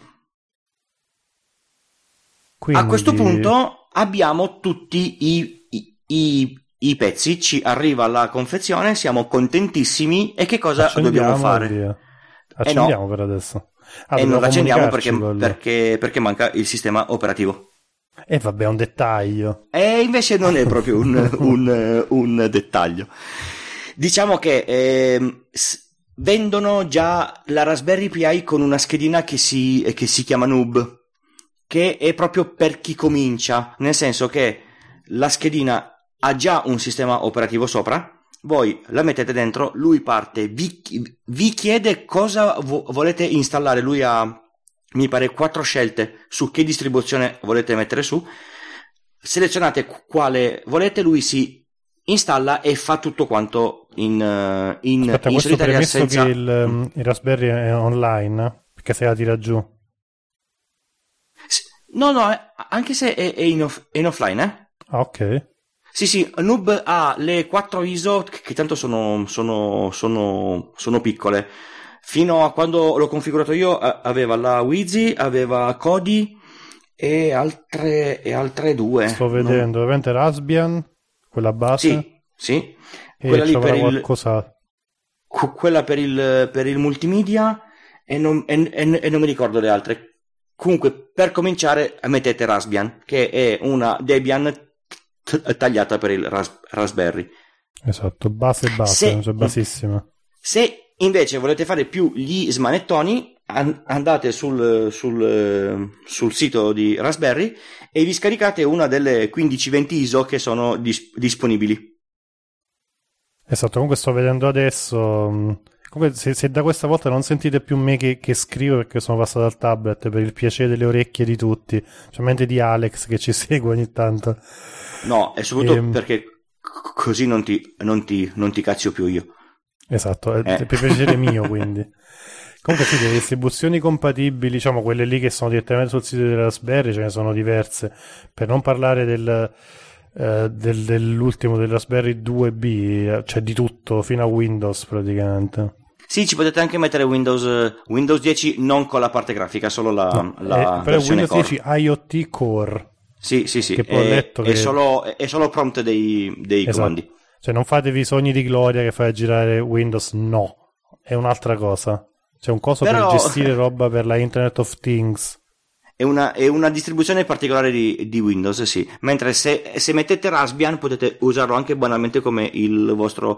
Quindi... A questo punto abbiamo tutti i, i, i, i pezzi, ci arriva la confezione, siamo contentissimi e che cosa Accendiamo dobbiamo fare? Via. Accendiamo eh no. per adesso. Ah, e non l'accendiamo perché, perché, perché manca il sistema operativo. E eh, vabbè, è un dettaglio. E invece non è proprio un, un, un dettaglio. Diciamo che eh, vendono già la Raspberry Pi con una schedina che si, che si chiama Noob, che è proprio per chi comincia, nel senso che la schedina ha già un sistema operativo sopra, voi la mettete dentro, lui parte, vi, vi chiede cosa vo- volete installare, lui ha, mi pare, quattro scelte su che distribuzione volete mettere su, selezionate quale volete, lui si installa e fa tutto quanto in, in, Aspetta, in questo solitaria premesso senza... che il, il Raspberry è online, perché se la tira giù. No, no, anche se è, è, in, off, è in offline, eh? Ah, ok. Sì, sì, Noob ha le quattro I S O che tanto sono, sono, sono, sono piccole. Fino a quando l'ho configurato io aveva la Wheezy, aveva Kodi e altre, e altre due. Sto vedendo, non... ovviamente Raspbian, quella base. Sì, sì. E quella lì per qualcosa... il, quella per il, per il multimedia e non, e, e, e non mi ricordo le altre. Comunque, per cominciare, mettete Raspbian, che è una Debian t- tagliata per il ras- Raspberry. Esatto, base base, se, cioè basissima. Se invece volete fare più gli smanettoni, an- andate sul, sul, sul sito di Raspberry e vi scaricate una delle quindici venti I S O che sono dis- disponibili. Esatto, comunque sto vedendo adesso... Comunque, se, se da questa volta non sentite più me che, che scrivo perché sono passato al tablet per il piacere delle orecchie di tutti, specialmente di Alex che ci segue ogni tanto. No, è soprattutto e... perché c- così non ti, non, ti, non ti cazzio più io. Esatto, è eh. per piacere mio quindi. Comunque sì, le distribuzioni compatibili, diciamo quelle lì che sono direttamente sul sito della Raspberry, ce ne sono diverse, per non parlare del... Uh, del, dell'ultimo del Raspberry due B, cioè di tutto fino a Windows praticamente. Sì, ci potete anche mettere Windows Windows dieci non con la parte grafica, solo la, no, la è, però versione Windows Core. dieci IoT Core. Sì, sì, sì. Che poi ho letto è, che... solo, è solo prompt dei, dei esatto. comandi. Cioè non fatevi i sogni di gloria che fai girare Windows, no. È un'altra cosa. C'è un coso però... per gestire roba per la Internet of Things. È una, è una distribuzione particolare di, di Windows, sì. Mentre se, se mettete Raspbian potete usarlo anche banalmente come il vostro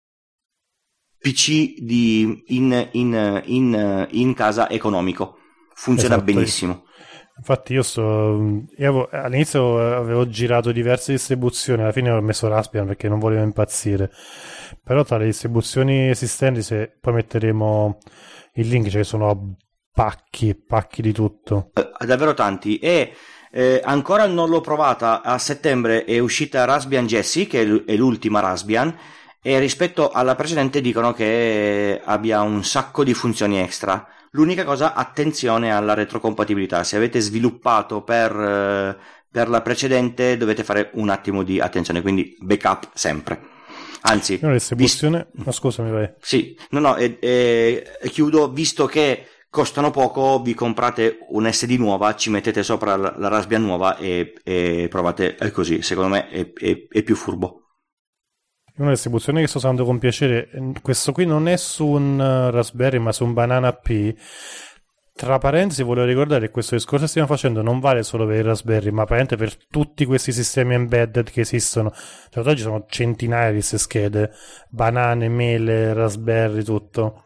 P C di, in, in, in, in casa economico. Funziona esatto. benissimo. Infatti io sto io avevo, all'inizio avevo girato diverse distribuzioni, alla fine ho messo Raspbian perché non volevo impazzire. Però tra le distribuzioni esistenti, se poi metteremo il link, ce ne sono pacchi, pacchi di tutto. Eh, davvero tanti. E eh, ancora non l'ho provata. A settembre è uscita Raspbian Jessie, che è, l- è l'ultima Raspbian, e rispetto alla precedente dicono che abbia un sacco di funzioni extra. L'unica cosa, attenzione alla retrocompatibilità. Se avete sviluppato per, eh, per la precedente dovete fare un attimo di attenzione, quindi backup sempre. Anzi, no, distribuzione... vis- no, scusami, vai. Sì, no, no, e, e, e chiudo, visto che costano poco, vi comprate un S D nuova, ci mettete sopra la, la Raspbian nuova e, e provate così. Secondo me è, è, è più furbo. Una distribuzione che sto usando con piacere, questo qui non è su un Raspberry ma su un Banana P. Tra parentesi volevo ricordare che questo discorso che stiamo facendo non vale solo per il Raspberry, ma praticamente per tutti questi sistemi embedded che esistono. Cioè, oggi sono centinaia di queste schede, banane, mele, Raspberry, tutto.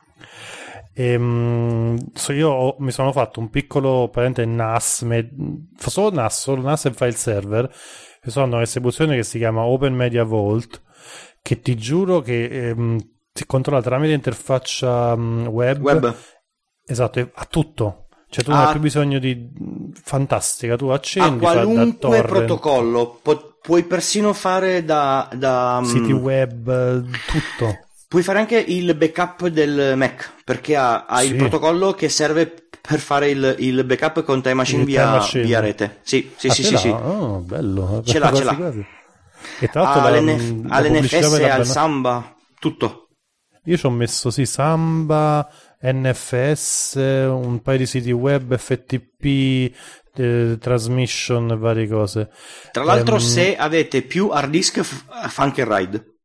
E, um, so io ho, mi sono fatto un piccolo parente N A S, med, solo N A S, solo N A S e file server, che sono una distribuzione che si chiama Open Media Vault, che ti giuro che ehm, si controlla tramite interfaccia um, web. web. Esatto, ha tutto. Cioè tu non hai più bisogno di... Fantastica, tu accendi, a qualunque protocollo, Pu- puoi persino fare da... da siti web, tutto. Puoi fare anche il backup del Mac, perché ha, ha sì. il protocollo che serve per fare il, il backup con Time Machine, via, time machine. via rete. Sì, sì, ah, sì, sì, sì. Oh, bello. Ce l'ha, ce l'ha. Quasi. E tra l'altro all'N- la, all'N F S, al Samba, tutto. Io ci ho messo, sì, Samba, N F S, un paio di siti web, F T P, eh, transmission, varie cose. Tra l'altro, um, se avete più hard disk, f- fa anche il RAID.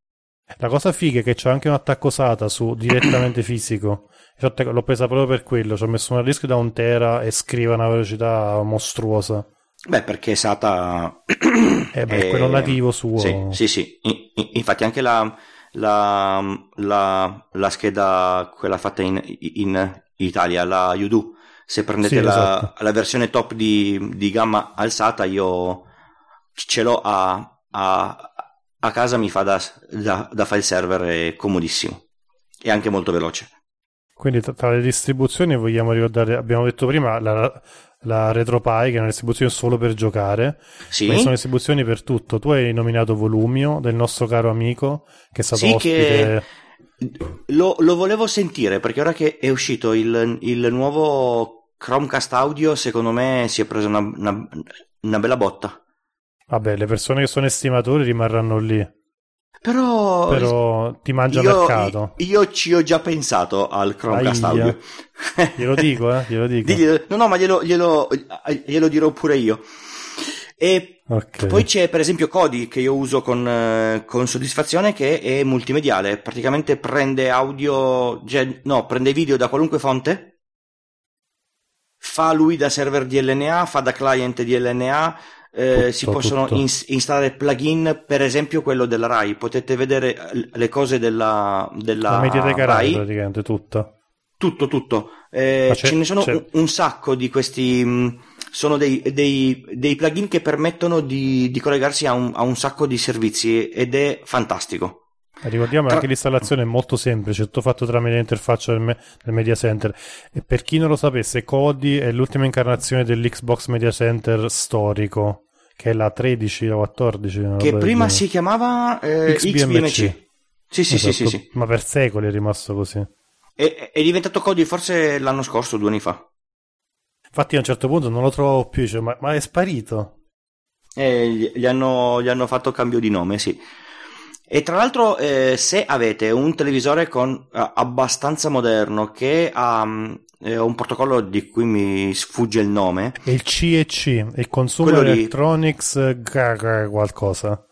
La cosa figa è che c'è anche un attacco SATA su direttamente fisico. L'ho presa proprio per quello. Ci ho messo un hard disk da un tera e scrive a una velocità mostruosa. Beh, perché SATA eh beh, è quello nativo suo. Sì, sì, sì. Infatti anche la, la, la, la scheda, quella fatta in, in Italia, la Udo, se prendete sì, la, esatto. la versione top di, di gamma al SATA, io ce l'ho a, a, a casa, mi fa da, da, da file server, è comodissimo e anche molto veloce. Quindi tra le distribuzioni vogliamo ricordare, abbiamo detto prima, la, la RetroPie, che è una distribuzione solo per giocare, sì. Ma sono distribuzioni per tutto. Tu hai nominato Volumio, del nostro caro amico, che è stato sì, ospite... Che lo, lo volevo sentire, perché ora che è uscito il, il nuovo Chromecast Audio, secondo me si è preso una, una, una bella botta. Vabbè, le persone che sono estimatori rimarranno lì. Però, Però ti mangia io, mercato. Io ci ho già pensato al Chromecast Aia. Audio. Glielo dico, eh? Glielo dico. Diglielo, no, no, ma glielo, glielo, glielo dirò pure io. E okay. Poi c'è per esempio Kodi, che io uso con, con soddisfazione, che è multimediale. Praticamente prende audio, no, prende video da qualunque fonte, fa lui da server D L N A, fa da client D L N A. Eh, tutto, si possono ins- installare plugin, per esempio quello della Rai, potete vedere le cose della, della la Mediateca Rai, Rai praticamente tutta. tutto tutto eh, ce ne sono un, un sacco di questi, mh, sono dei, dei, dei plugin che permettono di, di collegarsi a un, a un sacco di servizi ed è fantastico. Ricordiamo Tra... anche l'installazione è molto semplice, tutto fatto tramite l'interfaccia del, me- del Media Center. E per chi non lo sapesse, Kodi è l'ultima incarnazione dell'Xbox Media Center storico, che è la tredici o quattordici, che prima si chiamava eh, X B M C. Sì, sì, esatto. sì, sì, sì. Ma per secoli è rimasto così. È, è diventato Kodi forse l'anno scorso, due anni fa. Infatti a un certo punto non lo trovavo più, cioè, ma, ma è sparito. Eh, gli, gli, hanno, gli hanno fatto cambio di nome, sì. E tra l'altro, eh, se avete un televisore con eh, abbastanza moderno che ha eh, un protocollo di cui mi sfugge il nome, è il C E C, il Consumer Electronics qualcosa.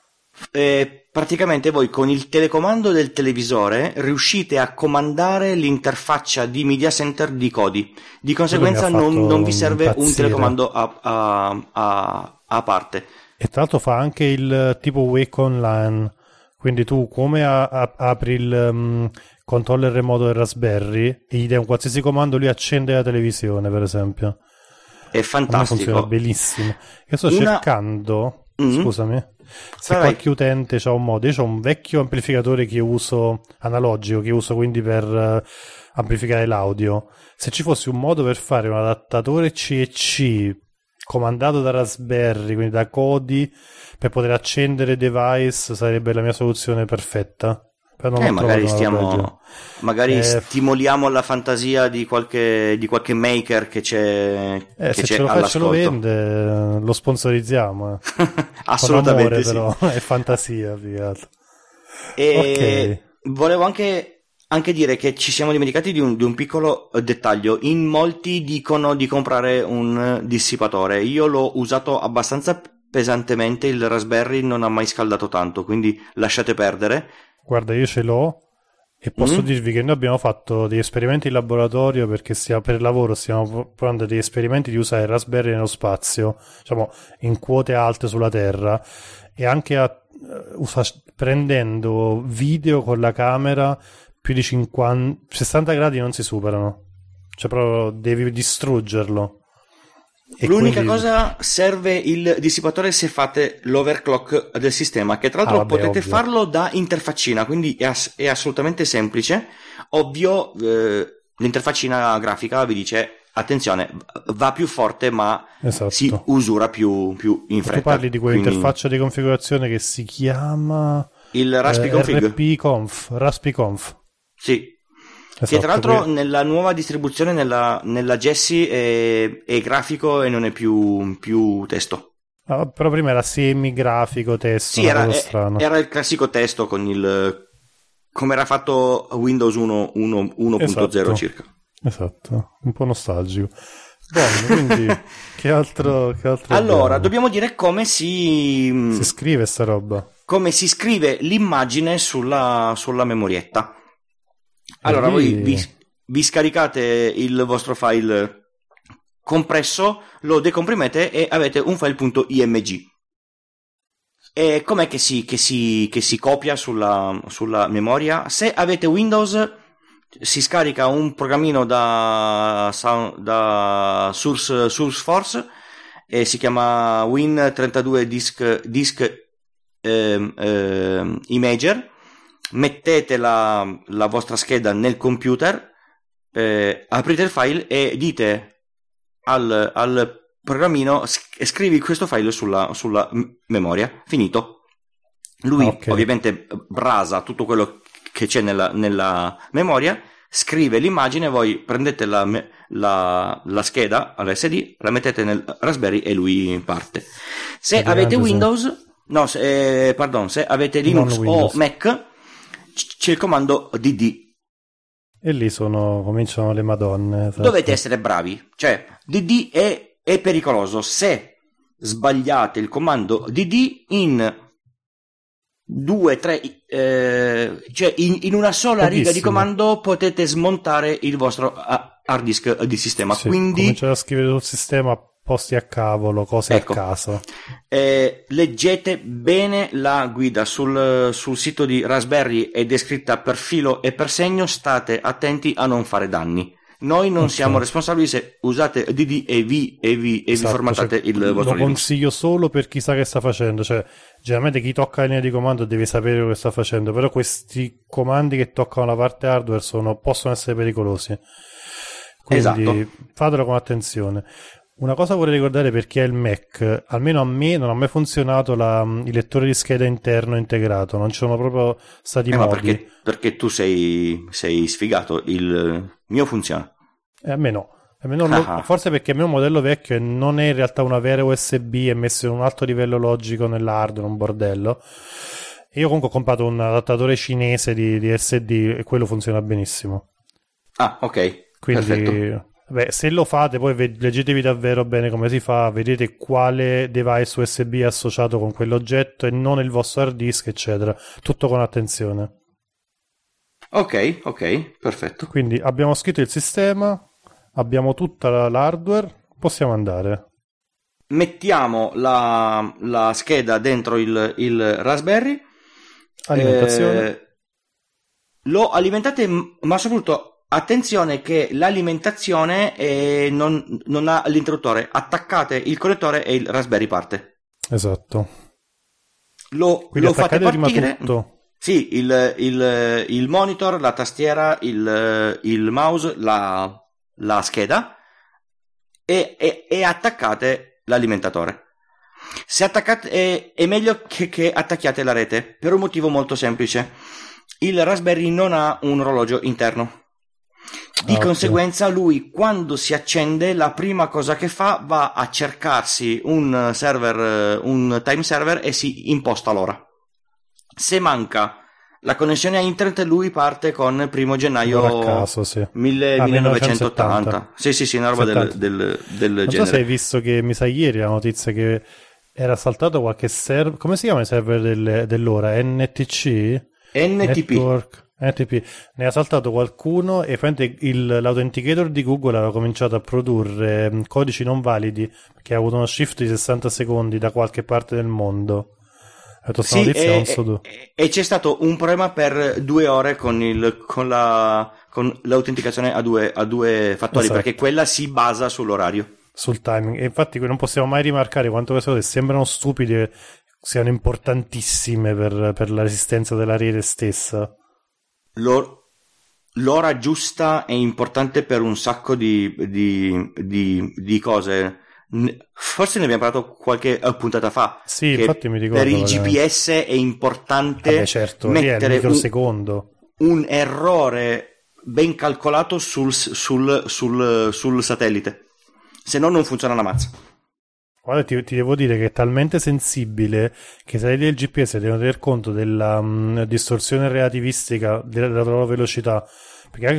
Eh, praticamente voi con il telecomando del televisore riuscite a comandare l'interfaccia di Media Center di Kodi. Di conseguenza non, non vi serve impazzire. Un telecomando a, a, a, a parte. E tra l'altro fa anche il tipo Wake Online. Quindi tu come a, a, apri il um, controller remoto del Raspberry e gli dai un qualsiasi comando, lui accende la televisione, per esempio. È fantastico. Funziona benissimo. Io sto Una... cercando, mm-hmm. scusami, se vai, qualche vai. utente c'ha un modo. Io ho un vecchio amplificatore che uso, analogico, che uso quindi per uh, amplificare l'audio. Se ci fosse un modo per fare un adattatore C E C comandato da Raspberry, quindi da Kodi, per poter accendere device, sarebbe la mia soluzione perfetta. Però non eh, magari stiamo magari eh, stimoliamo la fantasia di qualche di qualche maker che c'è, eh, che se c'è ce lo fa, ce lo vende, lo sponsorizziamo. Assolutamente amore, sì. Però è fantasia, figato. E okay. Volevo anche Anche dire che ci siamo dimenticati di un, di un piccolo dettaglio. In molti dicono di comprare un dissipatore. Io l'ho usato abbastanza pesantemente, il Raspberry non ha mai scaldato tanto, quindi lasciate perdere. Guarda, io ce l'ho e posso mm. dirvi che noi abbiamo fatto degli esperimenti in laboratorio, perché stiamo, per lavoro stiamo provando degli esperimenti di usare il Raspberry nello spazio, diciamo in quote alte sulla Terra, e anche a, uh, prendendo video con la camera più di cinquanta, sessanta gradi non si superano, cioè proprio devi distruggerlo. E l'unica quindi... cosa, serve il dissipatore se fate l'overclock del sistema, che tra l'altro ah, vabbè, potete ovvio. farlo da interfaccina, quindi è, ass- è assolutamente semplice. Ovvio, eh, l'interfaccina grafica vi dice attenzione, va più forte, ma esatto. si usura più, più in fretta. Tu parli di quell'interfaccia quindi... di configurazione che si chiama il RaspiConfig. eh, R P Conf, RaspiConf. Sì, esatto, che tra l'altro qui... nella nuova distribuzione, nella, nella Jessie, è, è grafico e non è più, più testo. Ah, però prima era semi-grafico, testo. Sì, era, era il classico testo con il... come era fatto Windows uno punto zero esatto, circa. Esatto, un po' nostalgico. Buono, quindi che altro, che altro allora, abbiamo? dobbiamo dire come si... Si scrive sta roba. Come si scrive l'immagine sulla, sulla memorietta. Allora, lì... voi vi, vi scaricate il vostro file compresso, lo decomprimete e avete un file.img. E com'è che si, che si, che si copia sulla, sulla memoria? Se avete Windows, si scarica un programmino da, da Source, SourceForce e si chiama Win trentadue Disk, Disk eh, eh, Imager. Mettete la, la vostra scheda nel computer, eh, aprite il file e dite al, al programmino scrivi questo file sulla, sulla memoria. Finito. Lui okay. ovviamente brasa tutto quello che c'è nella, nella memoria, scrive l'immagine, voi prendete la, la, la scheda all'esse di, la mettete nel Raspberry e lui parte. Se È avete Windows, se... no, se, eh, pardon, se avete Linux o Mac, c'è il comando dd. E lì sono, cominciano le madonne. Esatto. Dovete essere bravi, cioè dd è, è pericoloso. Se sbagliate il comando dd in due, tre, eh, cioè in, in una sola Pochissimo. riga di comando potete smontare il vostro hard disk di sistema. Sì, quindi cominciate a scrivere sul sistema posti a cavolo, cose ecco. a caso. Eh, leggete bene la guida sul, sul sito di Raspberry, è descritta per filo e per segno, state attenti a non fare danni. Noi non okay. siamo responsabili se usate dd e vi, e vi, e esatto, vi formattate cioè, il vostro Lo Linux. consiglio solo per chi sa che sta facendo, cioè generalmente chi tocca la linea di comando deve sapere quello che sta facendo, però questi comandi che toccano la parte hardware sono, possono essere pericolosi, quindi esatto. fatelo con attenzione. Una cosa vorrei ricordare per chi ha il Mac, almeno a me non ha mai funzionato la, il lettore di scheda interno integrato, non ci sono proprio stati eh, modi. Ma perché, perché tu sei, sei sfigato, il mio funziona. Eh, a me no, a me non lo, forse perché il mio modello vecchio non è in realtà una vera U S B, è messo in un alto livello logico nell'hardware, un bordello. E io comunque ho comprato un adattatore cinese di, di S D e quello funziona benissimo. Ah, ok, quindi, perfetto. Beh, se lo fate poi leggetevi davvero bene come si fa, vedete quale device U S B è associato con quell'oggetto e non il vostro hard disk, eccetera. Tutto con attenzione. Ok, ok, perfetto. Quindi abbiamo scritto il sistema, abbiamo tutta l'hardware, possiamo andare. Mettiamo la, la scheda dentro il, il Raspberry. Alimentazione. Eh, lo alimentate, ma soprattutto attenzione che l'alimentazione è, non, non ha l'interruttore. Attaccate il connettore e il Raspberry parte. Esatto. Lo, Quindi lo fate partire. Prima tutto. Sì, il, il, il monitor, la tastiera, il, il mouse, la, la scheda e, e, e attaccate l'alimentatore. Se attaccate, è, è meglio che, che attacchiate la rete per un motivo molto semplice. Il Raspberry non ha un orologio interno. Di ah, conseguenza okay. lui quando si accende la prima cosa che fa va a cercarsi un server, un time server e si imposta l'ora. Se manca la connessione a internet lui parte con il primo gennaio a caso, sì. mille, ah, millenovecentottanta. Sì sì sì, una roba del, del, del non genere. So se hai visto che mi sa ieri la notizia che era saltato qualche server, come si chiama il server del, dell'ora? N T C? N T P Network N T P. Ne ha saltato qualcuno e il, l'authenticator di Google aveva cominciato a produrre um, codici non validi perché ha avuto uno shift di sessanta secondi da qualche parte del mondo. Sì, e, e, e c'è stato un problema per due ore con, il, con, la, con l'autenticazione a due, a due fattori, esatto. Perché quella si basa sull'orario, sul timing, e infatti non possiamo mai rimarcare quanto queste cose sembrano stupide siano importantissime per, per la resistenza della rete stessa. L'or- l'ora giusta è importante per un sacco di, di, di, di cose. Forse ne abbiamo parlato qualche puntata fa. Sì, infatti mi ricordo. Per il G P S è importante Vabbè, certo, mettere un, un errore ben calcolato sul, sul, sul, sul satellite, se no non funziona una mazza. Guarda, ti, ti devo dire che è talmente sensibile che i satelliti del G P S devono tener conto della um, distorsione relativistica della, della loro velocità, perché anche qui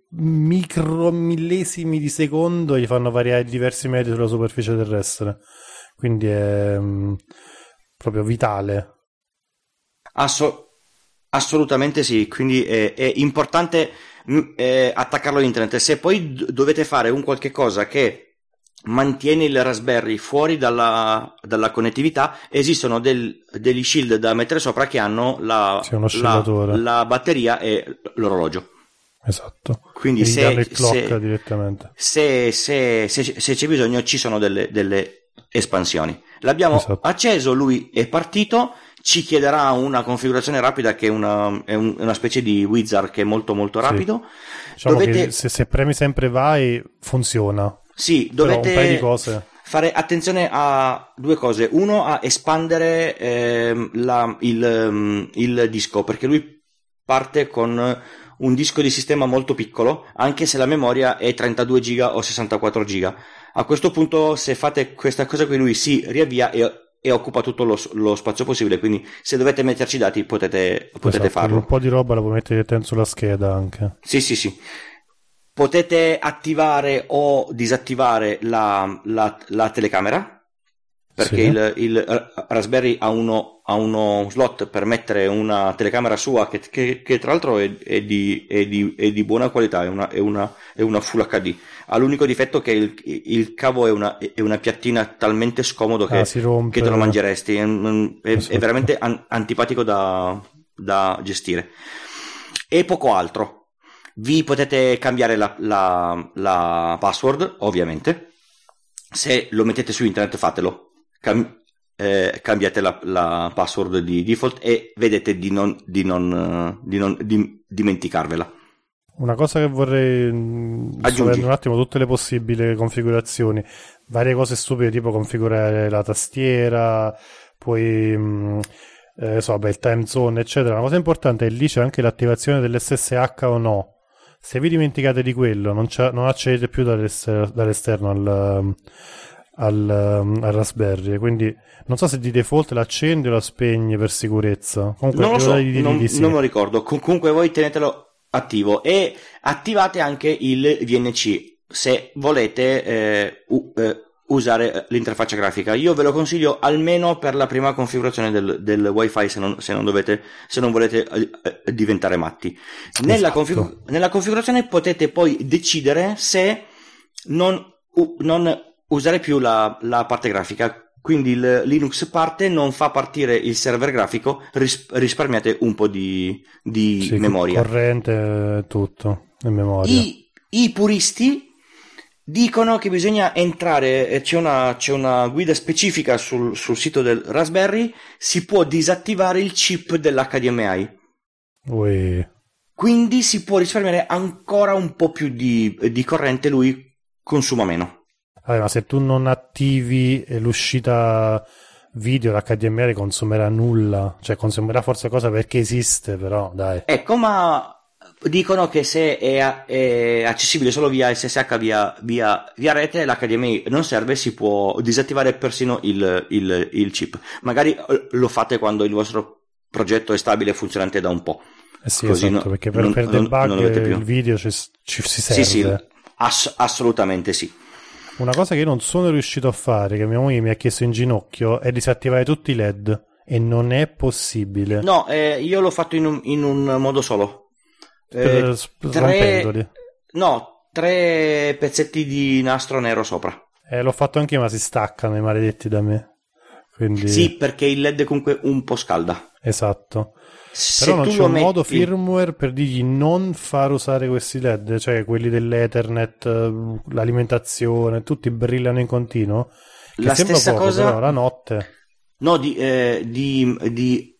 micro millesimi di secondo gli fanno variare diversi metri sulla superficie terrestre, quindi è um, proprio vitale. Asso- assolutamente sì, quindi è, è importante mh, è attaccarlo a internet. Se poi d- dovete fare un qualche cosa che mantiene il Raspberry fuori dalla, dalla connettività, esistono del, degli shield da mettere sopra che hanno la, sì, un la, la batteria e l'orologio. Esatto. Quindi se, il clock se, direttamente. Se, se, se, se c'è bisogno ci sono delle, delle espansioni. L'abbiamo esatto. acceso, lui è partito, ci chiederà una configurazione rapida che è una, è un, una specie di wizard che è molto molto rapido. Sì. Diciamo Dovete... che se, se premi sempre vai funziona. Sì, dovete un paio di cose. Fare attenzione a due cose. Uno, a espandere eh, la, il, um, il disco, perché lui parte con un disco di sistema molto piccolo, anche se la memoria è trentadue giga o sessantaquattro giga. A questo punto, se fate questa cosa qui, lui si riavvia e, e occupa tutto lo, lo spazio possibile, quindi se dovete metterci i dati potete, potete esatto, farlo. Un po' di roba la puoi mettere dentro sulla scheda anche. Sì, sì, sì. Potete attivare o disattivare la, la, la telecamera, perché sì. il, il Raspberry ha uno, ha uno slot per mettere una telecamera sua che, che, che tra l'altro è, è, di, è, di, è di buona qualità, è una, è, una, è una Full acca di. Ha l'unico difetto che il, il cavo è una, è una piattina talmente scomodo che, ah, che te lo mangeresti, è, è, è veramente an, antipatico da, da gestire. E poco altro. Vi potete cambiare la, la, la password, ovviamente. Se lo mettete su internet fatelo. Cam, eh, cambiate la, la password di default e vedete di non, di non, di non di, dimenticarvela. Una cosa che vorrei aggiungere un attimo tutte le possibili configurazioni, varie cose stupide tipo configurare la tastiera, poi mh, eh, so, beh, il time zone eccetera. Una cosa importante è lì c'è anche l'attivazione dell'esse esse acca o no. Se vi dimenticate di quello, non, non accedete più dall'esterno, dall'esterno al, al, al Raspberry. Quindi non so se di default l'accendi o la spegni per sicurezza. Comunque, non lo so, di, non, di sì. non lo ricordo. Com- comunque voi tenetelo attivo e attivate anche il V N C se volete eh, u- eh, usare l'interfaccia grafica. Io ve lo consiglio almeno per la prima configurazione del, del Wi-Fi se non, se non dovete, se non volete eh, diventare matti. Nella, esatto. config- nella configurazione potete poi decidere se non, uh, non usare più la, la parte grafica. Quindi il Linux parte, non fa partire il server grafico, ris- risparmiate un po' di, di sì, memoria. Corrente, tutto in memoria. I, i puristi dicono che bisogna entrare, c'è una, c'è una guida specifica sul, sul sito del Raspberry, si può disattivare il chip dell'H D M I. Ui. Quindi si può risparmiare ancora un po' più di, di corrente, lui consuma meno. Vabbè, ma se tu non attivi l'uscita video, l'H D M I consumerà nulla, cioè consumerà forse cosa perché esiste, però dai. Ecco, ma dicono che se è, è accessibile solo via esse esse acca, via, via, via rete, l'H D M I non serve, si può disattivare persino il, il, il chip. Magari lo fate quando il vostro progetto è stabile e funzionante da un po'. Eh sì, così esatto, no, perché per, non, per non, debug non il video ci, ci si serve. Sì, sì, ass- assolutamente sì. Una cosa che io non sono riuscito a fare, che mia moglie mi ha chiesto in ginocchio, è disattivare tutti i L E D. E non è possibile. No, eh, io l'ho fatto in un, in un modo solo. Eh, tre, no, tre pezzetti di nastro nero sopra. Eh, l'ho fatto anche io, ma si staccano i maledetti da me. Quindi... Sì, perché il L E D comunque un po' scalda. Esatto. Se Però non c'è un metti... modo firmware per dirgli non far usare questi L E D, cioè quelli dell'Ethernet, l'alimentazione, tutti brillano in continuo. Che la sembra stessa poco, cosa però la notte. No, di, eh, di, di,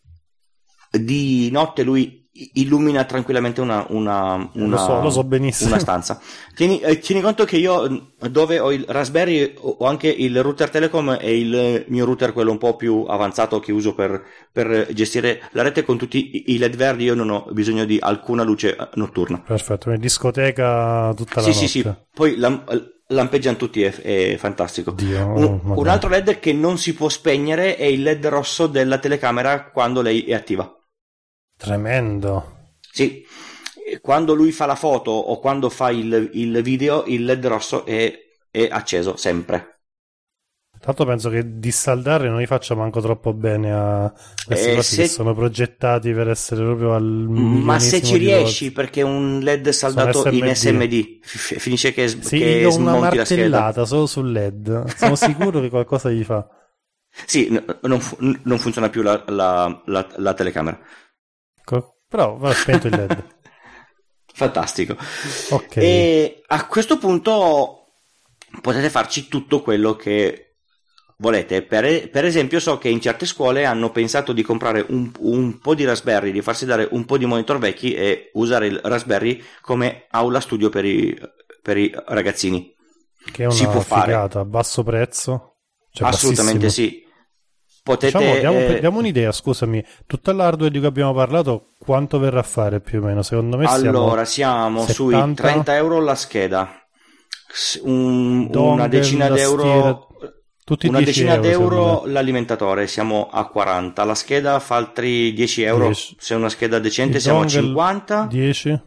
di notte lui illumina tranquillamente una, una, una, lo so, lo so benissimo. una stanza. Tieni, eh, tieni conto che io, dove ho il Raspberry, ho anche il router Telecom e il mio router, quello un po' più avanzato che uso per, per gestire la rete con tutti i L E D verdi. Io non ho bisogno di alcuna luce notturna. Perfetto, in discoteca tutta sì, la sì, notte. Sì, sì, poi la, lampeggiano tutti, è, è fantastico. Dio, un, un altro L E D che non si può spegnere è il L E D rosso della telecamera quando lei è attiva. Tremendo. Sì, quando lui fa la foto o quando fa il, il video, il L E D rosso è, è acceso sempre. Tanto penso che dissaldare non li faccia manco troppo bene a questi eh, cosi se... che sono progettati per essere proprio al ma se ci riesci, perché un L E D saldato in S M D f- finisce che, sì, che io ho smonti una la scheda. martellata solo sul L E D, sono sicuro che qualcosa gli fa. Sì, n- non, fu- non funziona più la, la, la, la telecamera. Co- però va spento il L E D. Fantastico. Ok. E a questo punto potete farci tutto quello che volete. Per, per esempio, so che in certe scuole hanno pensato di comprare un, un po' di Raspberry, di farsi dare un po' di monitor vecchi e usare il Raspberry come aula studio per i, per i ragazzini. Che è una si può figata, fare. A basso prezzo. Cioè assolutamente bassissimo. Sì. Potete, diciamo, diamo, eh... diamo un'idea, scusami, tutta l'hardware di cui abbiamo parlato, quanto verrà a fare più o meno? Secondo me allora siamo, siamo sui trenta euro la scheda, un, una decina d'euro, tutti una decina euro, d'euro l'alimentatore, siamo a quaranta, la scheda fa altri dieci euro, dieci. Se è una scheda decente il siamo a cinquanta. dieci?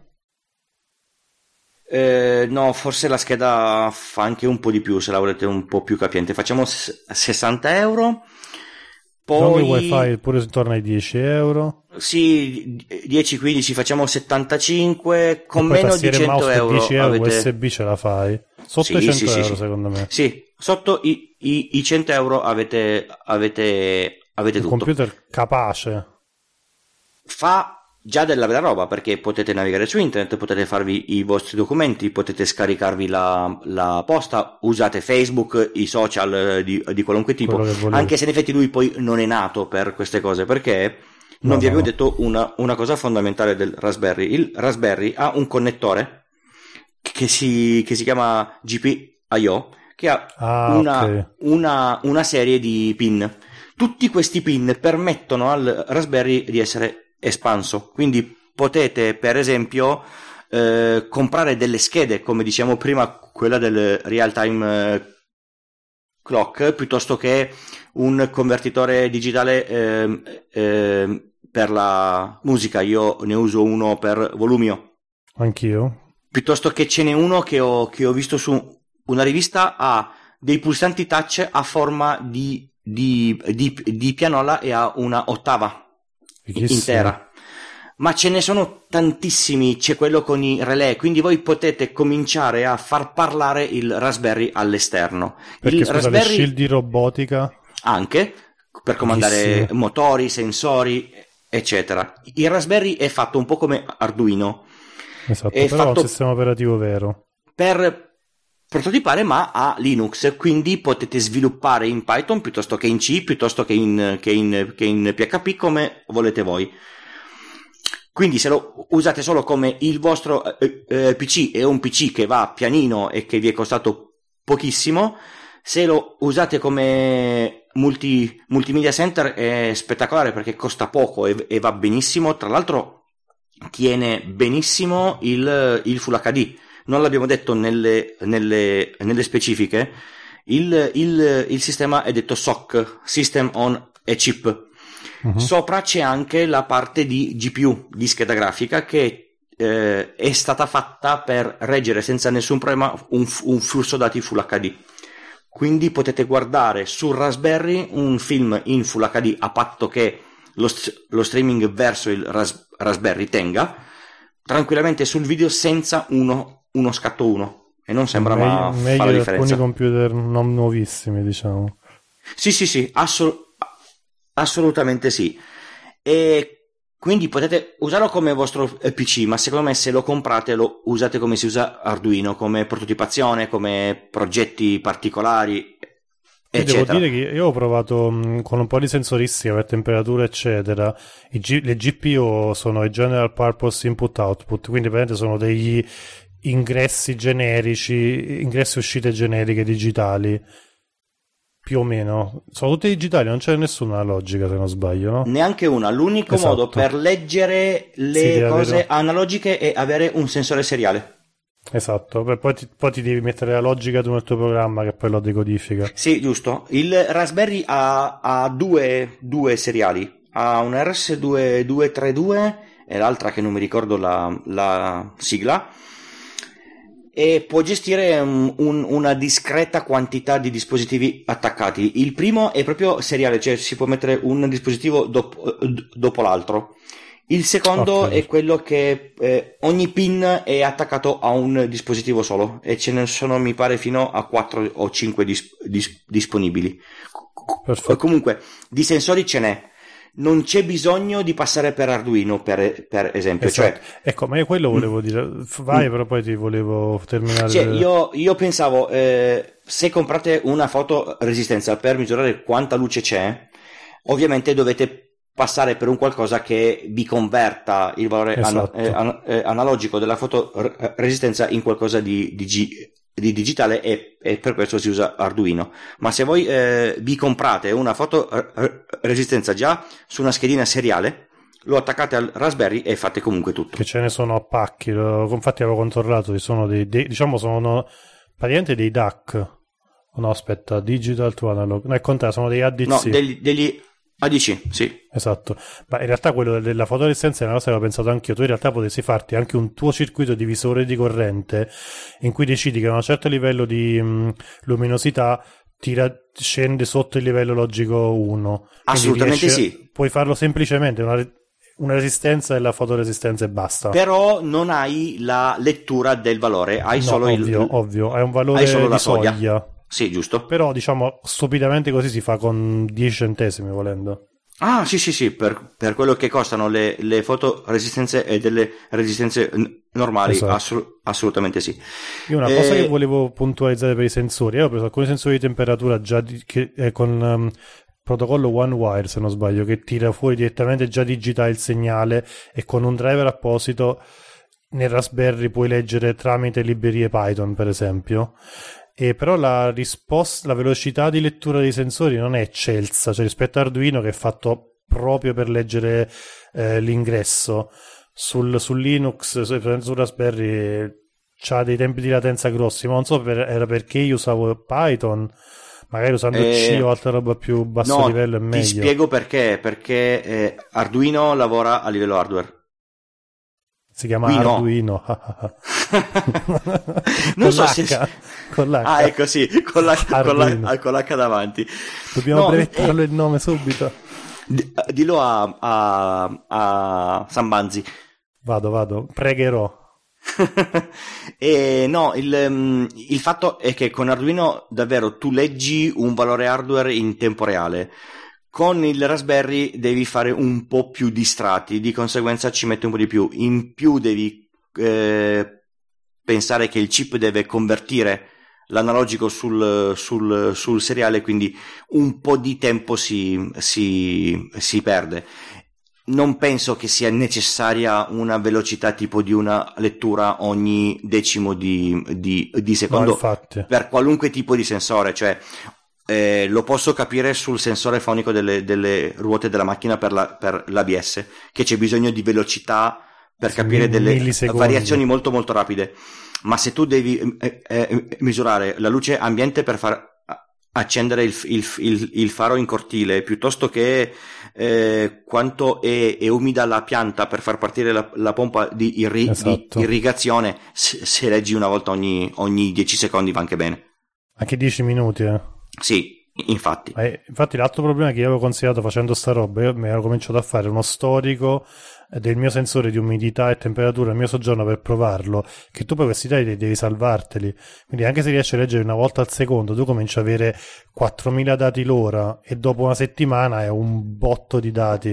Eh, no, forse la scheda fa anche un po' di più, se la volete un po' più capiente, facciamo sessanta euro. Poi il wifi pure intorno ai dieci euro. Sì, dieci quindici, facciamo settantacinque, con meno di cento euro. dieci euro avete... U S B ce la fai. Sotto sì, i cento sì, euro sì, secondo me. Sì, sotto i, i, i cento euro avete, avete, avete un tutto. Computer capace. Fa già della bella roba, perché potete navigare su internet, potete farvi i vostri documenti, potete scaricarvi la, la posta, usate Facebook, i social di, di qualunque tipo, anche se in effetti lui poi non è nato per queste cose, perché non no, vi avevo no. detto una, una cosa fondamentale del Raspberry. Il Raspberry ha un connettore che si, che si chiama G P I O, che ha ah, una, okay. una, una serie di pin. Tutti questi pin permettono al Raspberry di essere espanso, quindi potete per esempio eh, comprare delle schede, come diciamo prima, quella del real time eh, clock, piuttosto che un convertitore digitale eh, eh, per la musica. Io ne uso uno per volumio, anch'io, piuttosto che ce n'è uno che ho, che ho visto su una rivista, ha dei pulsanti touch a forma di, di, di, di pianola e ha una ottava intera, ma ce ne sono tantissimi. C'è quello con i relè, quindi voi potete cominciare a far parlare il Raspberry all'esterno. Perché il scusa, Raspberry le shield di robotica anche per comandare Fighissimo. motori, sensori, eccetera. Il Raspberry è fatto un po' come Arduino, esatto, è però fatto è un sistema operativo vero per prototipare, ma ha Linux, quindi potete sviluppare in Python piuttosto che in C, piuttosto che in, che in, che in P H P, come volete voi. Quindi se lo usate solo come il vostro eh, eh, P C, è un P C che va pianino e che vi è costato pochissimo. Se lo usate come multi, multimedia center è spettacolare, perché costa poco e, e va benissimo. Tra l'altro tiene benissimo il, il Full H D. Non l'abbiamo detto nelle, nelle, nelle specifiche, il, il, il sistema è detto S O C, System on a Chip. Uh-huh. Sopra c'è anche la parte di G P U, di scheda grafica, che eh, è stata fatta per reggere senza nessun problema un, un flusso dati Full H D. Quindi potete guardare sul Raspberry un film in Full H D, a patto che lo, lo streaming verso il ras, Raspberry tenga, tranquillamente sul video senza uno uno scatto uno, e non sembra meglio, ma meglio fare la differenza. Alcuni computer non nuovissimi, diciamo. Sì, sì, sì, assol- assolutamente sì. E quindi potete usarlo come vostro P C, ma secondo me se lo comprate lo usate come si usa Arduino, come prototipazione, come progetti particolari, eccetera. Devo dire che io ho provato mh, con un po' di sensoristica per temperatura eccetera. I G- le G P U sono i General Purpose Input Output, quindi praticamente sono degli ingressi generici, ingressi e uscite generiche digitali, più o meno. Sono tutte digitali, non c'è nessuna logica, se non sbaglio, no? Neanche una. L'unico esatto. modo per leggere le sì, cose avere... analogiche è avere un sensore seriale. Esatto, poi ti, poi ti devi mettere la logica tu nel tuo programma che poi lo decodifica. Sì, giusto. Il Raspberry ha, ha due, due seriali, ha un R S duecentotrentadue e l'altra che non mi ricordo la, la sigla, e può gestire un, un, una discreta quantità di dispositivi attaccati. Il primo è proprio seriale, cioè si può mettere un dispositivo dopo, dopo l'altro. Il secondo okay. è quello che eh, ogni pin è attaccato a un dispositivo solo, e ce ne sono, mi pare, fino a quattro o cinque dis- dis- disponibili. Perfetto. Comunque, di sensori ce n'è. Non c'è bisogno di passare per Arduino, per, per esempio. Esatto. Cioè, ecco, ma io quello volevo dire. Vai, mm. però poi ti volevo terminare. Cioè, io, io pensavo, eh, se comprate una fotoresistenza per misurare quanta luce c'è, ovviamente dovete passare per un qualcosa che vi converta il valore esatto. an- eh, an- eh, analogico della fotoresistenza in qualcosa di, di, G- di digitale, e, e per questo si usa Arduino. Ma se voi eh, vi comprate una fotoresistenza già su una schedina seriale, lo attaccate al Raspberry e fate comunque tutto. Che ce ne sono a pacchi, infatti avevo controllato, ci sono dei, dei diciamo sono praticamente dei D A C. No, aspetta, Digital to Analog. No, è contrario, sono dei A D C. No, degli, degli A D C, sì. Esatto, ma in realtà quello della fotoresistenza è una cosa che avevo pensato anch'io. Tu in realtà potessi farti anche un tuo circuito divisore di corrente in cui decidi che a un certo livello di mh, luminosità tira, scende sotto il livello logico uno. Assolutamente riesce, sì. Puoi farlo semplicemente una, una resistenza e la fotoresistenza e basta. Però non hai la lettura del valore, hai no, solo ovvio, il... ovvio, hai un valore hai solo di la soglia. soglia. Sì, giusto. Però diciamo stupidamente così si fa con dieci centesimi volendo. Ah, sì, sì, sì, per, per quello che costano le, le fotoresistenze e delle resistenze normali, esatto. assu- assolutamente sì. Io una cosa eh... che volevo puntualizzare per i sensori, io ho preso alcuni sensori di temperatura già di, che, eh, con um, protocollo One Wire, se non sbaglio, che tira fuori direttamente già digitale il segnale, e con un driver apposito nel Raspberry puoi leggere tramite librerie Python, per esempio. E però la risposta, la velocità di lettura dei sensori non è eccelsa, cioè rispetto a Arduino, che è fatto proprio per leggere eh, l'ingresso. Sul, su Linux, su Raspberry c'ha dei tempi di latenza grossi, ma non so per, era perché io usavo Python, magari usando eh, C o altra roba più basso no, livello è meglio. Ti spiego perché, perché eh, Arduino lavora a livello hardware. Si chiama Qui Arduino. No. Non so se con l'H. Ah, ecco sì, con l'H, con l'H, con l'H davanti. Dobbiamo no, brevettarlo eh, il nome subito. D- dillo a, a, a Sambanzi. Vado, vado, pregherò. E no, il, il fatto è che con Arduino davvero tu leggi un valore hardware in tempo reale. Con il Raspberry devi fare un po' più di strati, di conseguenza ci mette un po' di più. In più devi eh, pensare che il chip deve convertire l'analogico sul, sul, sul seriale, quindi un po' di tempo si, si, si perde. Non penso che sia necessaria una velocità tipo di una lettura ogni decimo di, di, di secondo no, per qualunque tipo di sensore, cioè Eh, lo posso capire sul sensore fonico delle, delle ruote della macchina per, la, per l'A B S, che c'è bisogno di velocità per capire delle variazioni molto molto rapide, ma se tu devi eh, eh, misurare la luce ambiente per far accendere il, il, il, il faro in cortile, piuttosto che eh, quanto è, è umida la pianta per far partire la, la pompa di, irri- esatto. di irrigazione, se, se leggi una volta ogni, ogni dieci secondi va anche bene. Anche dieci minuti, eh? Sì, infatti. Eh, infatti l'altro problema che io avevo considerato facendo sta roba, io mi ero cominciato a fare uno storico del mio sensore di umidità e temperatura, il mio soggiorno, per provarlo, che tu poi questi dati devi salvarteli, quindi anche se riesci a leggere una volta al secondo, tu cominci a avere quattromila dati l'ora, e dopo una settimana è un botto di dati.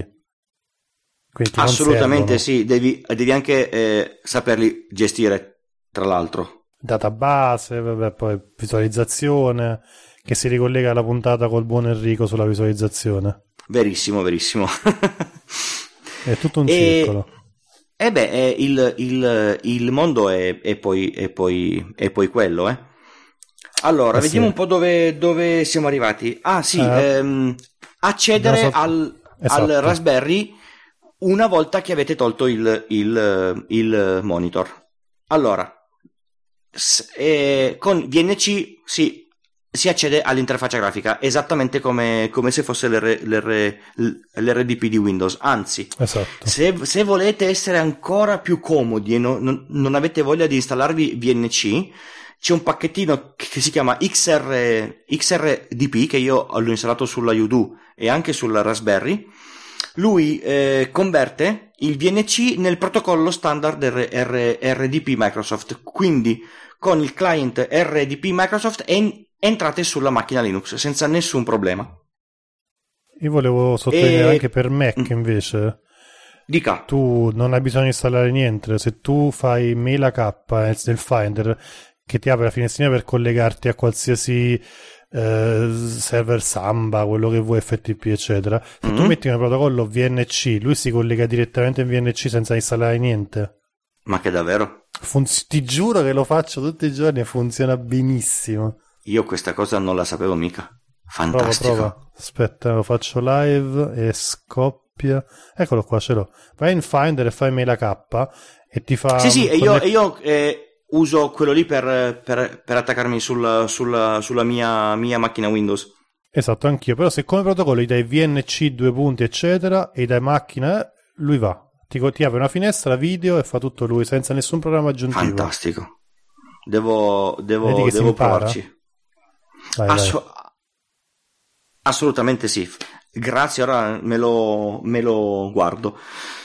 Assolutamente sì, devi, devi anche eh, saperli gestire, tra l'altro. Database, vabbè, poi visualizzazione, che si ricollega alla puntata col buon Enrico sulla visualizzazione. Verissimo, verissimo. È tutto un e, circolo. E beh, è il, il, il mondo è, è, poi, è, poi, è poi quello, eh. Allora, eh vediamo sì. un po' dove, dove siamo arrivati. Ah sì, eh, ehm, accedere so... al, esatto. al Raspberry una volta che avete tolto il, il, il monitor. Allora, s- eh, con V N C sì, si accede all'interfaccia grafica esattamente come, come se fosse l'R, l'R, l'R D P di Windows. Anzi, esatto. se, se volete essere ancora più comodi e non, non, non avete voglia di installarvi V N C, c'è un pacchettino che si chiama X R, X R D P, che io l'ho installato sulla Udo e anche sulla Raspberry. Lui eh, converte il V N C nel protocollo standard R, R, R D P Microsoft, quindi con il client R D P Microsoft en- entrate sulla macchina Linux senza nessun problema. Io volevo sottolineare e... anche per Mac invece. Dica. Tu non hai bisogno di installare niente. Se tu fai mail A K nel Finder, che ti apre la finestrina per collegarti a qualsiasi eh, server Samba, quello che vuoi, F T P eccetera, se mm-hmm. tu metti un protocollo V N C, lui si collega direttamente in V N C senza installare niente. Ma che davvero? Funz- ti giuro che lo faccio tutti i giorni e funziona benissimo. Io questa cosa non la sapevo mica. Fantastico. Prova, prova. Aspetta, lo faccio live e scoppia. Eccolo qua, ce l'ho. Vai in Finder e fai mail A K e ti fa... Sì, sì, e io, e io eh, uso quello lì per, per, per attaccarmi sul, sul, sulla mia, mia macchina Windows. Esatto, anch'io. Però se come protocollo gli dai V N C, due punti, eccetera, e gli dai macchina, lui va. Ti, ti apre una finestra, video, e fa tutto lui, senza nessun programma aggiuntivo. Fantastico. Devo, devo, devo provarci. Vai, Assu- vai. Assolutamente sì. Grazie, ora me lo, me lo guardo.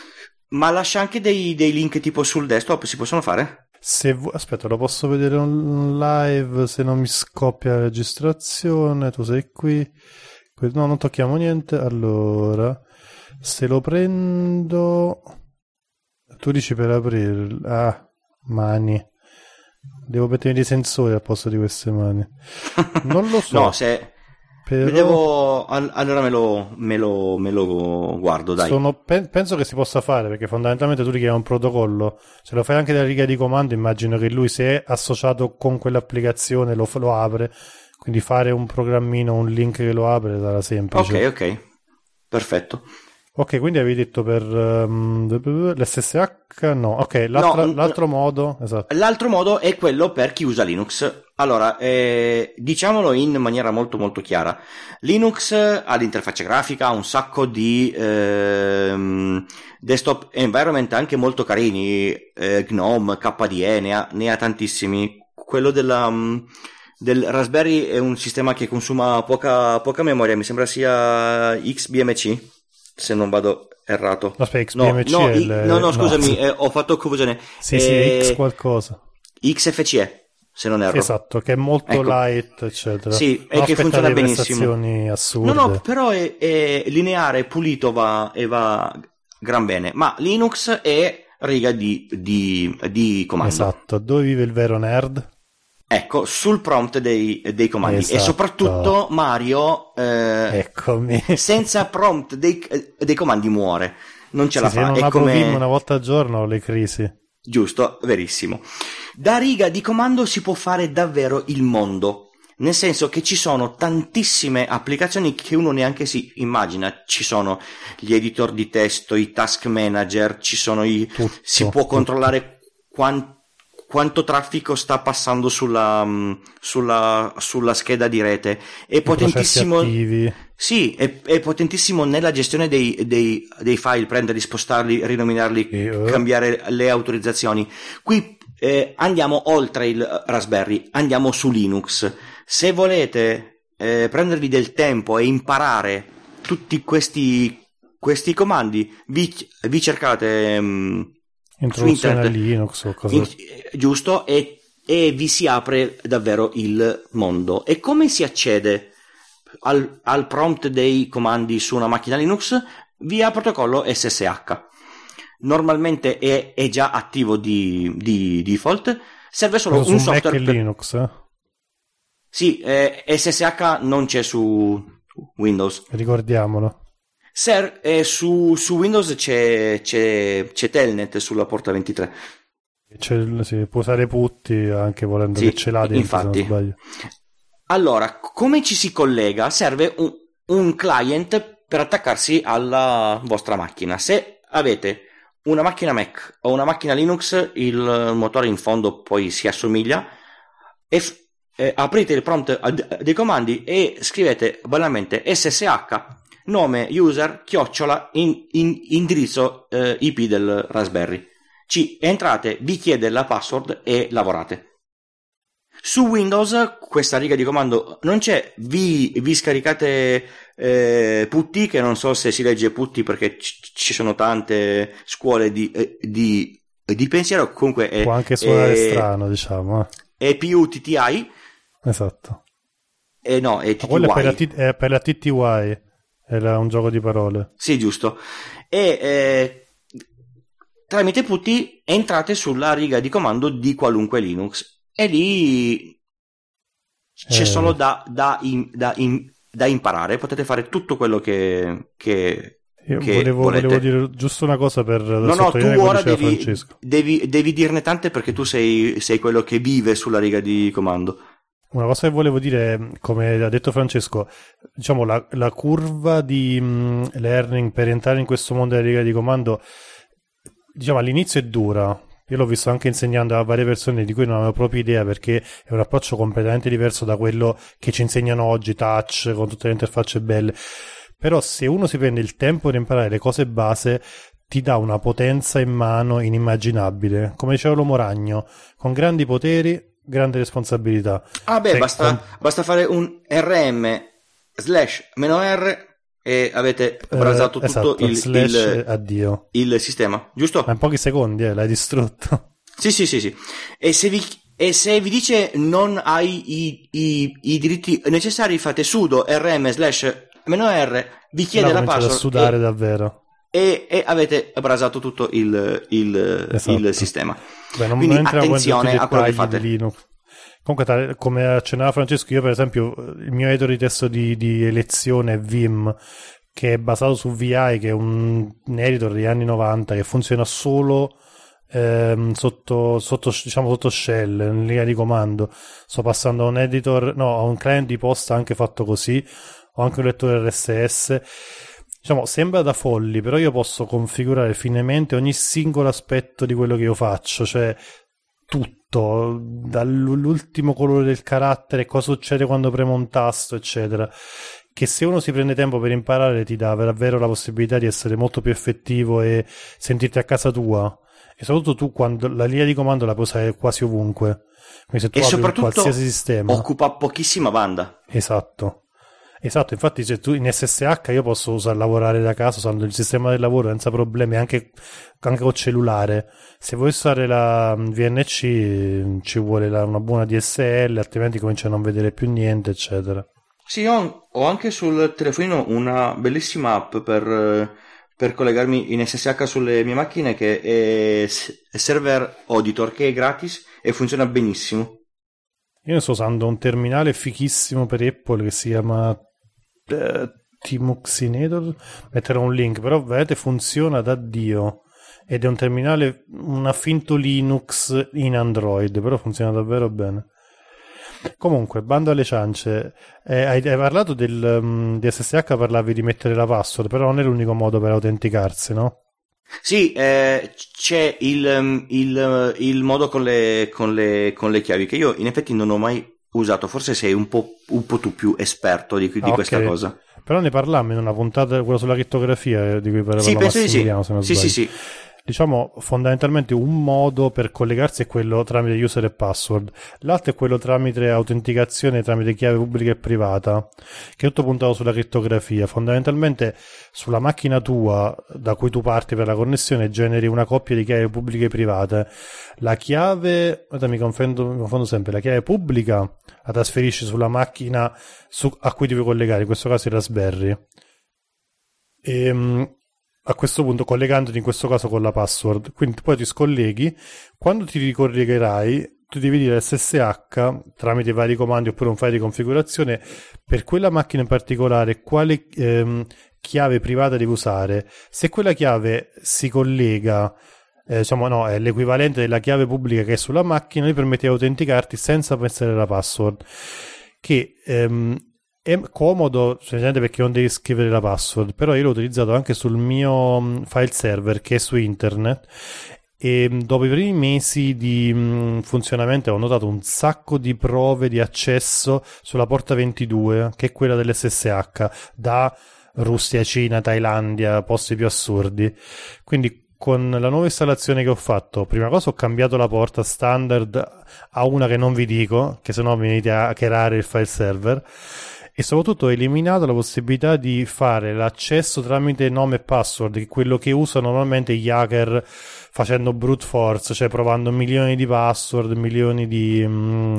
Ma lascia anche dei, dei link tipo sul desktop, si possono fare? Se vu- Aspetta, lo posso vedere on live se non mi scoppia la registrazione. Tu sei qui. No, non tocchiamo niente. Allora, se lo prendo... Tu dici per aprire... Ah, mani. Devo mettere dei sensori al posto di queste mani. Non lo so. No, se... Però... Devo... Allora me lo, me, lo, me lo guardo, dai. Sono... Penso che si possa fare, perché fondamentalmente tu richiedi un protocollo. Se lo fai anche dalla riga di comando, immagino che lui, se è associato con quell'applicazione, lo, lo apre. Quindi fare un programmino, un link che lo apre sarà semplice. Ok, ok. Perfetto. Ok, quindi avevi detto per um, l'S S H? No, ok, l'altro, no, l'altro modo, esatto. L'altro modo è quello per chi usa Linux. Allora, eh, diciamolo in maniera molto molto chiara. Linux ha l'interfaccia grafica, ha un sacco di eh, desktop environment anche molto carini, eh, Gnome, K D E, ne ha, ne ha tantissimi. Quello della... Um, del Raspberry è un sistema che consuma poca, poca memoria, mi sembra sia X B M C, se non vado errato. Aspetta, X B M C no, no, è il... no, no, scusami, no. Eh, ho fatto confusione. Sì, eh, sì, X qualcosa. X F C E, se non erro. Esatto, che è molto ecco. light, eccetera. Sì, e che funziona benissimo. Assurde. No, no, però è, è lineare, pulito, va, e va gran bene. Ma Linux è riga di, di, di comando. Esatto, dove vive il vero nerd? Ecco, sul prompt dei, dei comandi. Esatto. E soprattutto Mario eh, Eccomi. senza prompt dei, dei comandi muore, non ce sì, la se fa. non è apro come... Vim una volta al giorno ho le crisi. Giusto, verissimo. Da riga di comando si può fare davvero il mondo, nel senso che ci sono tantissime applicazioni che uno neanche si immagina. Ci sono gli editor di testo, i task manager, ci sono i tutto, si può tutto. controllare quanto quanto traffico sta passando sulla, sulla, sulla scheda di rete. È I potentissimo. Sì, è, è potentissimo nella gestione dei, dei, dei file, prenderli, spostarli, rinominarli, e, cambiare le autorizzazioni. Qui eh, andiamo oltre il Raspberry, andiamo su Linux. Se volete eh, prendervi del tempo e imparare tutti questi, questi comandi, vi, vi cercate... Mh, introduzione a Linux o cosa in, giusto, e, e vi si apre davvero il mondo. E come si accede al, al prompt dei comandi su una macchina Linux? Via protocollo S S H. Normalmente è, è già attivo di, di default, serve solo Cosa un su software Mac e per... Linux eh? Sì, eh, S S H non c'è su Windows, ricordiamolo. Ser, eh, su, su Windows c'è, c'è, c'è Telnet sulla porta ventitré. C'è, sì, può usare putti anche volendo, sì, che ce l'ha dentro, infatti. Se non sbaglio. Allora, come ci si collega? Serve un, un client per attaccarsi alla vostra macchina. Se avete una macchina Mac o una macchina Linux, il motore in fondo poi si assomiglia. È, eh, aprite il prompt dei comandi e scrivete banalmente ssh nome user chiocciola in, in, indirizzo eh, I P del Raspberry. C, entrate, vi chiede la password e lavorate. Su Windows questa riga di comando non c'è, vi, vi scaricate eh, putty, che non so se si legge putty perché c- ci sono tante scuole di, eh, di, di pensiero, comunque è, può anche suonare è, strano, diciamo. È P U T T I. Esatto. Eh no, è T T Y. Ma quello è per la, T- è per la T T Y, è la, un gioco di parole. Sì, giusto. E eh, tramite putty entrate sulla riga di comando di qualunque Linux. E lì c'è eh. solo da, da, in, da, in, da imparare, potete fare tutto quello che, che, Io che volevo, volevo dire giusto una cosa per no, no, tu ora devi, devi, devi dirne tante perché tu sei, sei quello che vive sulla riga di comando. Una cosa che volevo dire, come ha detto Francesco, diciamo la, la curva di mh, learning per entrare in questo mondo della riga di comando, diciamo all'inizio è dura. Io l'ho visto anche insegnando a varie persone di cui non avevo proprio idea, perché è un approccio completamente diverso da quello che ci insegnano oggi, touch, con tutte le interfacce belle. Però se uno si prende il tempo di imparare le cose base, ti dà una potenza in mano inimmaginabile. Come diceva l'Uomo Ragno, con grandi poteri, grande responsabilità. Ah beh, basta, con... basta fare un R M slash meno R e avete brasato eh, tutto esatto, il, il, addio. il sistema, giusto? Ma in pochi secondi eh, l'hai distrutto. Sì, sì, sì, sì. E se vi, e se vi dice non hai i, i, i diritti necessari, fate sudo rm slash meno r, vi chiede la password. A sudare e, davvero. E, e avete brasato tutto il, il, esatto. il sistema. Beh, non, Quindi non attenzione a quello che fate. Linux. Comunque, come accennava Francesco, io per esempio il mio editor di testo di, di elezione è Vim, che è basato su V I, che è un, un editor degli anni novanta che funziona solo ehm, sotto, sotto, diciamo, sotto shell, in linea di comando. Sto passando a un editor, no, a un client di posta anche fatto così, ho anche un lettore R S S. Diciamo, sembra da folli, però io posso configurare finemente ogni singolo aspetto di quello che io faccio, cioè tutto, dall'ultimo colore del carattere, cosa succede quando premo un tasto, eccetera, che se uno si prende tempo per imparare ti dà davvero la possibilità di essere molto più effettivo e sentirti a casa tua, e soprattutto tu quando la linea di comando la puoi usare quasi ovunque, quindi se tu e apri soprattutto un qualsiasi sistema occupa pochissima banda. Esatto. Esatto, infatti se tu in S S H io posso usare, lavorare da casa usando il sistema del lavoro senza problemi, anche, anche col cellulare. Se vuoi usare la V N C ci vuole la, una buona D S L, altrimenti cominci a non vedere più niente, eccetera. Sì, ho, ho anche sul telefonino una bellissima app per, per collegarmi in S S H sulle mie macchine, che è Server Auditor, che è gratis e funziona benissimo. Io ne sto usando un terminale fichissimo per Apple che si chiama Uh, Tmuxinator, metterò un link, però veramente funziona da Dio ed è un terminale, una finto Linux in Android, però funziona davvero bene. Comunque, bando alle ciance, eh, hai, hai parlato del, um, di S S H, parlavi di mettere la password, però non è l'unico modo per autenticarsi, no? Sì, eh, c'è il, il, il modo con le, con, le, con le chiavi, che io in effetti non ho mai usato, forse sei un po', un po' tu più esperto di, di ah, questa okay. cosa. Però ne parlammo in una puntata, quella sulla crittografia, di cui parlavamo. Sì, penso di sì. Se non sì, sì, sì. Diciamo, fondamentalmente un modo per collegarsi è quello tramite user e password, l'altro è quello tramite autenticazione tramite chiave pubblica e privata, che è tutto puntato sulla crittografia. Fondamentalmente sulla macchina tua da cui tu parti per la connessione generi una coppia di chiavi pubbliche e private. La chiave, guarda, mi confondo, mi confondo sempre, la chiave pubblica la trasferisci sulla macchina su, a cui devi collegare, in questo caso il Raspberry, e a questo punto collegandoti in questo caso con la password, quindi poi ti scolleghi. Quando ti ricollegherai tu devi dire S S H tramite vari comandi oppure un file di configurazione per quella macchina in particolare quale ehm, chiave privata devi usare. Se quella chiave si collega, eh, diciamo no, è l'equivalente della chiave pubblica che è sulla macchina, gli permette di autenticarti senza pensare alla password, che ehm, è comodo semplicemente perché non devi scrivere la password, però io l'ho utilizzato anche sul mio file server che è su internet e dopo i primi mesi di mh, funzionamento ho notato un sacco di prove di accesso sulla porta ventidue, che è quella dell'S S H, da Russia, Cina, Thailandia, posti più assurdi. Quindi con la nuova installazione che ho fatto, prima cosa ho cambiato la porta standard a una che non vi dico, che sennò venite a hackerare il file server, e soprattutto ho eliminato la possibilità di fare l'accesso tramite nome e password, che è quello che usano normalmente gli hacker facendo brute force, cioè provando milioni di password, milioni di mm,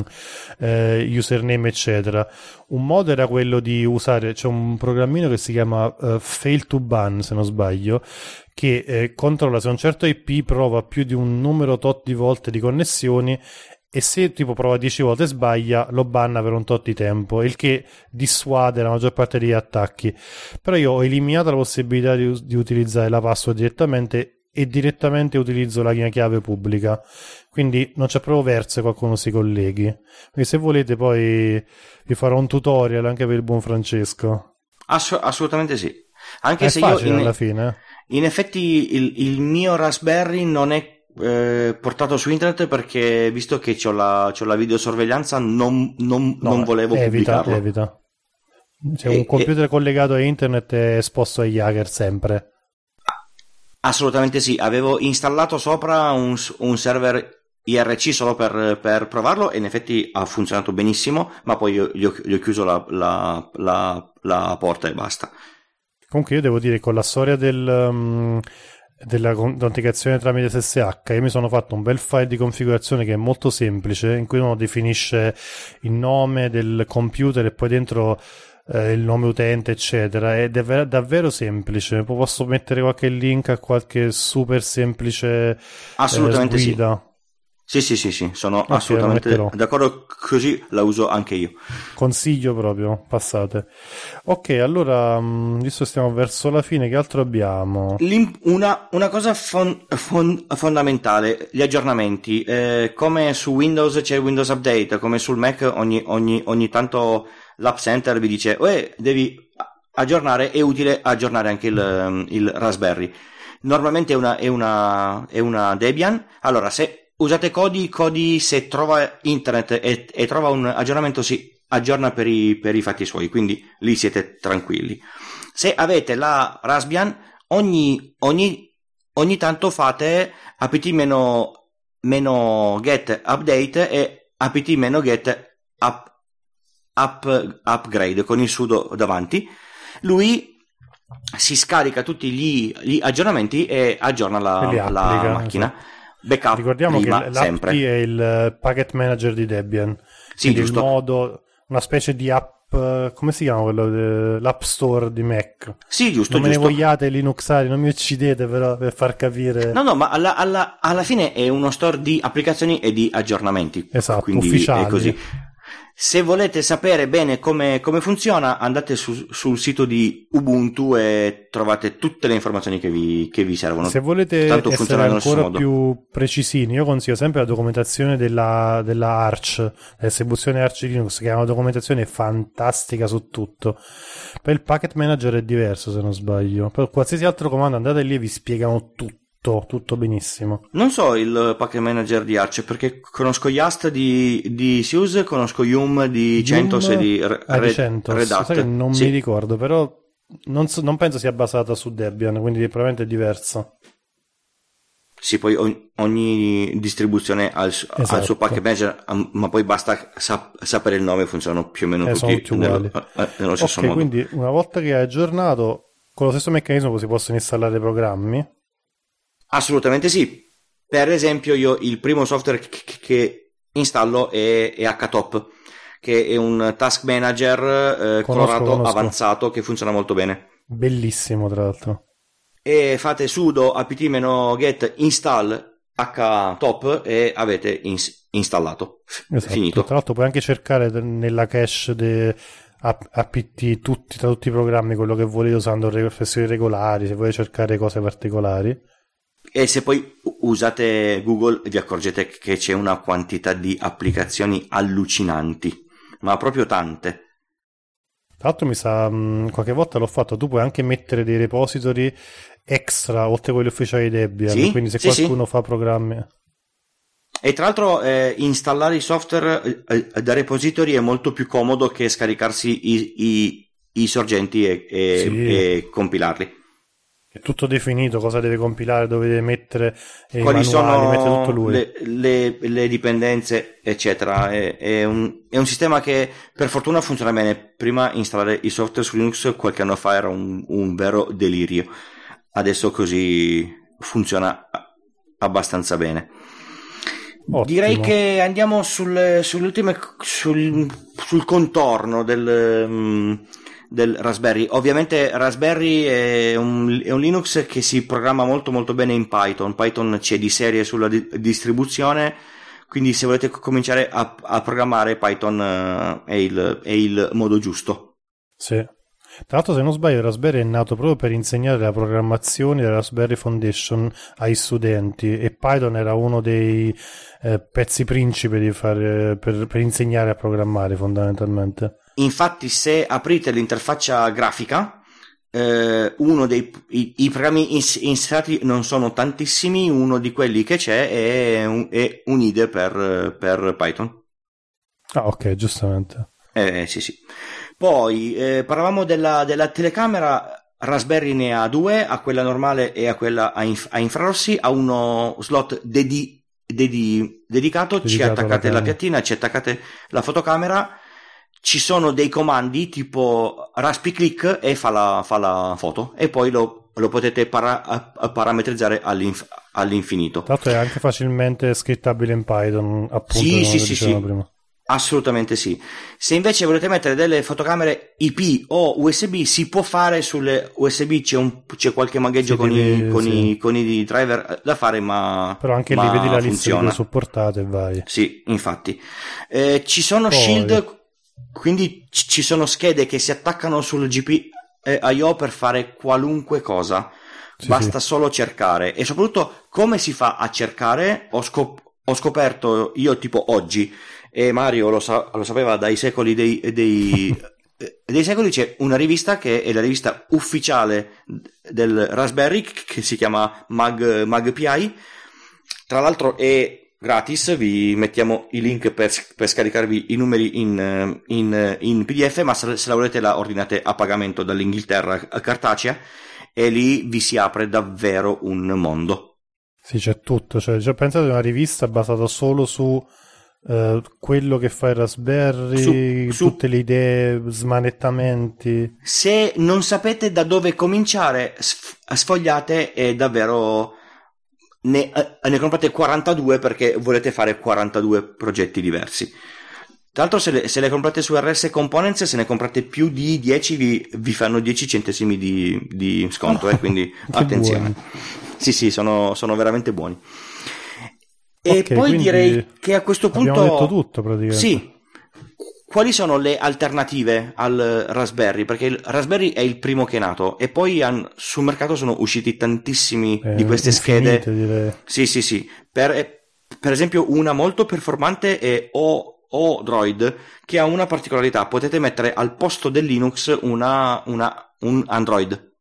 eh, username eccetera. Un modo era quello di usare, c'è un programmino che si chiama uh, fail to ban, se non sbaglio, che eh, controlla se un certo I P prova più di un numero tot di volte di connessioni, e se tipo prova dieci volte e sbaglia lo banna per un tot di tempo, il che dissuade la maggior parte degli attacchi. Però io ho eliminato la possibilità di, di utilizzare la password direttamente e direttamente utilizzo la mia chiave pubblica, quindi non c'è proprio verso che qualcuno si colleghi. Quindi se volete poi vi farò un tutorial anche per il buon Francesco. Ass- assolutamente sì, anche è se facile io in, alla fine in effetti il, il mio Raspberry non è Eh, portato su internet, perché visto che c'ho la, c'ho la videosorveglianza non, non, no, non volevo evita, pubblicarlo. Evita. Cioè, e, un computer e... collegato a internet è esposto agli hacker sempre. Assolutamente sì, avevo installato sopra un, un server I R C solo per, per provarlo e in effetti ha funzionato benissimo, ma poi io, gli, ho, gli ho chiuso la, la, la, la porta e basta. Comunque io devo dire, con la storia del... Um... dell'autenticazione tramite S S H, io mi sono fatto un bel file di configurazione che è molto semplice, in cui uno definisce il nome del computer e poi dentro eh, il nome utente eccetera, ed è ver- davvero semplice. Poi posso mettere qualche link a qualche super semplice assolutamente eh, guida. Sì. Sì, sì, sì, sì, sono okay, assolutamente d'accordo, così la uso anche io. Consiglio proprio, passate. Ok, allora, visto stiamo verso la fine, che altro abbiamo? Una, una cosa fon, fon, fondamentale, gli aggiornamenti. Eh, come su Windows c'è il Windows Update, come sul Mac ogni, ogni, ogni tanto l'App Center vi dice Uè, devi aggiornare, è utile aggiornare anche il, il Raspberry. Normalmente è una, è una, è una Debian. Allora, se usate Kodi, Kodi se trova internet e, e trova un aggiornamento si aggiorna per i, per i fatti suoi, quindi lì siete tranquilli. Se avete la Raspbian, ogni, ogni, ogni tanto fate apt-get update e apt-get up, up, upgrade con il sudo davanti. Lui si scarica tutti gli, gli aggiornamenti e aggiorna la, la macchina. So. Backup. Ricordiamo prima, che l'A P T è il packet manager di Debian, sì, giusto. Il modo, una specie di app, come si chiama quello, l'app store di Mac. Sì, giusto, non giusto. me ne vogliate Linuxari, non mi uccidete però per far capire. No, no, ma alla, alla, alla fine è uno store di applicazioni e di aggiornamenti. Esatto, quindi ufficiali. È così. Se volete sapere bene come, come funziona, andate su, sul sito di Ubuntu e trovate tutte le informazioni che vi, che vi servono. Se volete Tanto essere ancora più precisini, io consiglio sempre la documentazione della, della Arch, la distribuzione Arch Linux, che è una documentazione fantastica su tutto. Poi il packet manager è diverso, se non sbaglio. Per qualsiasi altro comando andate lì e vi spiegano tutto. Tutto, tutto benissimo. Non so il packet manager di Arch, perché conosco Yast di, di SUSE, conosco Yum di CentOS e di Red, ah, di CentOS. Red Hat. Sai che non sì. mi ricordo, però non, so, non penso sia basata su Debian, quindi probabilmente è diversa. Sì, poi ogni, ogni distribuzione ha il, esatto. ha il suo packet manager, ma poi basta sap- sapere il nome, funzionano più o meno eh, tutti, tutti nello, nello stesso okay, modo. Quindi una volta che hai aggiornato, con lo stesso meccanismo si possono installare programmi? Assolutamente sì. Per esempio io il primo software che, che installo è, è H Top, che è un task manager eh, conosco, colorato conosco. avanzato che funziona molto bene. Bellissimo tra l'altro. E fate sudo apt-get install htop e avete ins- installato. Esatto. Finito. Tra l'altro puoi anche cercare nella cache de apt tutti, tra tutti i programmi quello che volete usando riflessioni regolari, se volete cercare cose particolari. E se poi usate Google vi accorgete che c'è una quantità di applicazioni allucinanti, ma proprio tante. Tra l'altro mi sa, mh, qualche volta l'ho fatto, tu puoi anche mettere dei repository extra oltre a quelli ufficiali di Debian, sì? Quindi se sì, qualcuno sì. fa programmi... E tra l'altro eh, installare i software eh, da repository è molto più comodo che scaricarsi i, i, i sorgenti e, e, sì. e compilarli. È tutto definito, cosa deve compilare, dove deve mettere i quali manuali, sono mette tutto lui. Le, le, le dipendenze, eccetera. È, è, un, è un sistema che per fortuna funziona bene. Prima installare i software su Linux qualche anno fa era un, un vero delirio. Adesso così funziona abbastanza bene. Ottimo. Direi che andiamo sul, sull'ultime, sul, sul contorno del... Um, del Raspberry. Ovviamente Raspberry è un, è un Linux che si programma molto molto bene in Python. Python c'è di serie sulla di- distribuzione, quindi se volete cominciare a, a programmare Python uh, è, il, è il modo giusto. Sì. Tra l'altro, se non sbaglio, il Raspberry è nato proprio per insegnare la programmazione della Raspberry Foundation ai studenti, e Python era uno dei eh, pezzi principi di fare, per, per insegnare a programmare fondamentalmente. Infatti, se aprite l'interfaccia grafica, eh, uno dei i, i programmi ins- installati non sono tantissimi, uno di quelli che c'è è un, è un I D E per, per Python. Ah, ok, giustamente. Eh, sì, sì. Poi eh, parlavamo della, della telecamera. Raspberry ne ha due, a quella normale e a quella a, inf- a infrarossi, ha uno slot dedi- dedi- dedicato, dedicato, ci attaccate la piattina, ci attaccate la fotocamera. Ci sono dei comandi tipo raspi click e fa la, fa la foto, e poi lo, lo potete para, parametrizzare all'inf, all'infinito. Tra l'altro è anche facilmente scrittabile in Python, appunto. Sì, sì, sì, sì. Prima. Assolutamente sì. Se invece volete mettere delle fotocamere I P o U S B, si può fare. Sulle U S B c'è, un, c'è qualche magheggio sì, con, devi, i, con, sì. i, con i driver da fare, ma però anche ma lì vedi la funziona. lista supportate e vai. Sì, infatti. Eh, ci sono poi... shield. Quindi ci sono schede che si attaccano sul G P I O per fare qualunque cosa, sì, basta sì. solo cercare. E soprattutto, come si fa a cercare? Ho, scop- ho scoperto io tipo oggi, e Mario lo, sa- lo sapeva dai secoli dei, dei, dei secoli, c'è una rivista che è la rivista ufficiale del Raspberry, che si chiama Mag, MagPI. Tra l'altro è gratis, vi mettiamo i link per, per scaricarvi i numeri in, in, in P D F, ma se, se la volete la ordinate a pagamento dall'Inghilterra cartacea, e lì vi si apre davvero un mondo. Sì, c'è tutto, cioè, cioè pensate a una rivista basata solo su uh, quello che fa il Raspberry, su, su, tutte le idee, smanettamenti. Se non sapete da dove cominciare, sfogliate, è davvero... Ne, ne comprate quarantadue perché volete fare quarantadue progetti diversi. Tra l'altro, se le, se le comprate su R S Components, se ne comprate più di dieci vi, vi fanno dieci centesimi di, di sconto, oh, eh, quindi attenzione. Buoni. Sì, sì, sono, sono veramente buoni. E okay, poi direi che a questo punto abbiamo detto tutto praticamente. Sì. Quali sono le alternative al Raspberry? Perché il Raspberry è il primo che è nato, e poi han, sul mercato sono usciti tantissimi eh, di queste schede. Direi. Sì, sì, sì. Per, per esempio, una molto performante è o, Odroid, che ha una particolarità: potete mettere al posto del Linux una, una, un Android.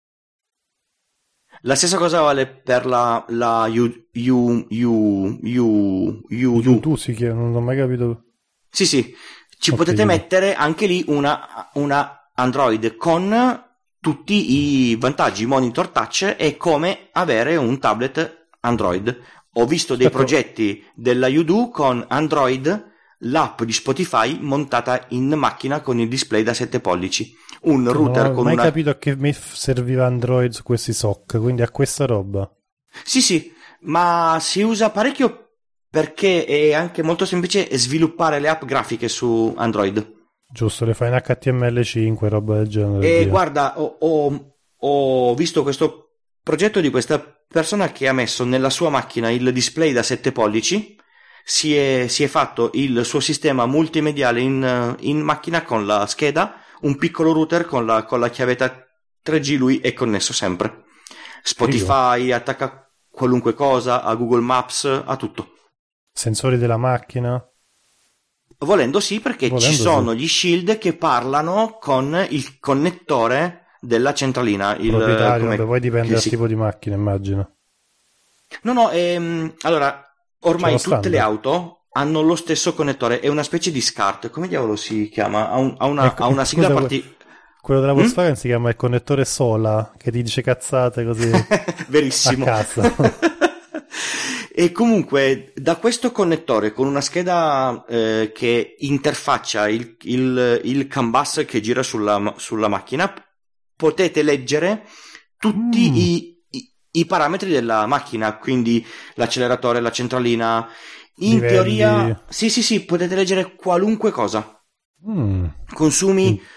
La stessa cosa vale per la, la U, U, U, U, U, U, si chiama, non ho mai capito. Sì, sì. Ci okay, potete mettere anche lì una, una Android con tutti i vantaggi, monitor touch, e come avere un tablet Android. Ho visto dei Aspetta. progetti della Udo con Android, l'app di Spotify montata in macchina con il display da sette pollici. Un non router con una... Non ho mai capito a che mi serviva Android su questi S O C, quindi a questa roba. Sì, sì, ma si usa parecchio perché è anche molto semplice sviluppare le app grafiche su Android. Giusto, le fai in H T M L cinque, roba del genere. E via. Guarda, ho, ho, ho visto questo progetto di questa persona che ha messo nella sua macchina il display da sette pollici, si è, si è fatto il suo sistema multimediale in, in macchina con la scheda, un piccolo router con la, con la chiavetta tre G, lui è connesso sempre. Spotify, Io. attacca qualunque cosa, a Google Maps, a tutto. Sensori della macchina? volendo sì, perché volendo ci sono sì. gli Shield che parlano con il connettore della centralina. Il proprietario, come... poi dipende dal sì. tipo di macchina, immagino. No, no, ehm, allora, ormai tutte standard. Le auto hanno lo stesso connettore, è una specie di SCART, come diavolo si chiama? Ha, un, ha una, ecco, ha una sigla particolare. Quello della Volkswagen mm? si chiama il connettore Sola, che ti dice cazzate così. Verissimo. A casa. E comunque, da questo connettore, con una scheda eh, che interfaccia il, il, il CAN bus che gira sulla, sulla macchina, potete leggere tutti mm. i i parametri della macchina, quindi l'acceleratore, la centralina, in Livelli. Teoria sì sì sì potete leggere qualunque cosa, mm. consumi, mm.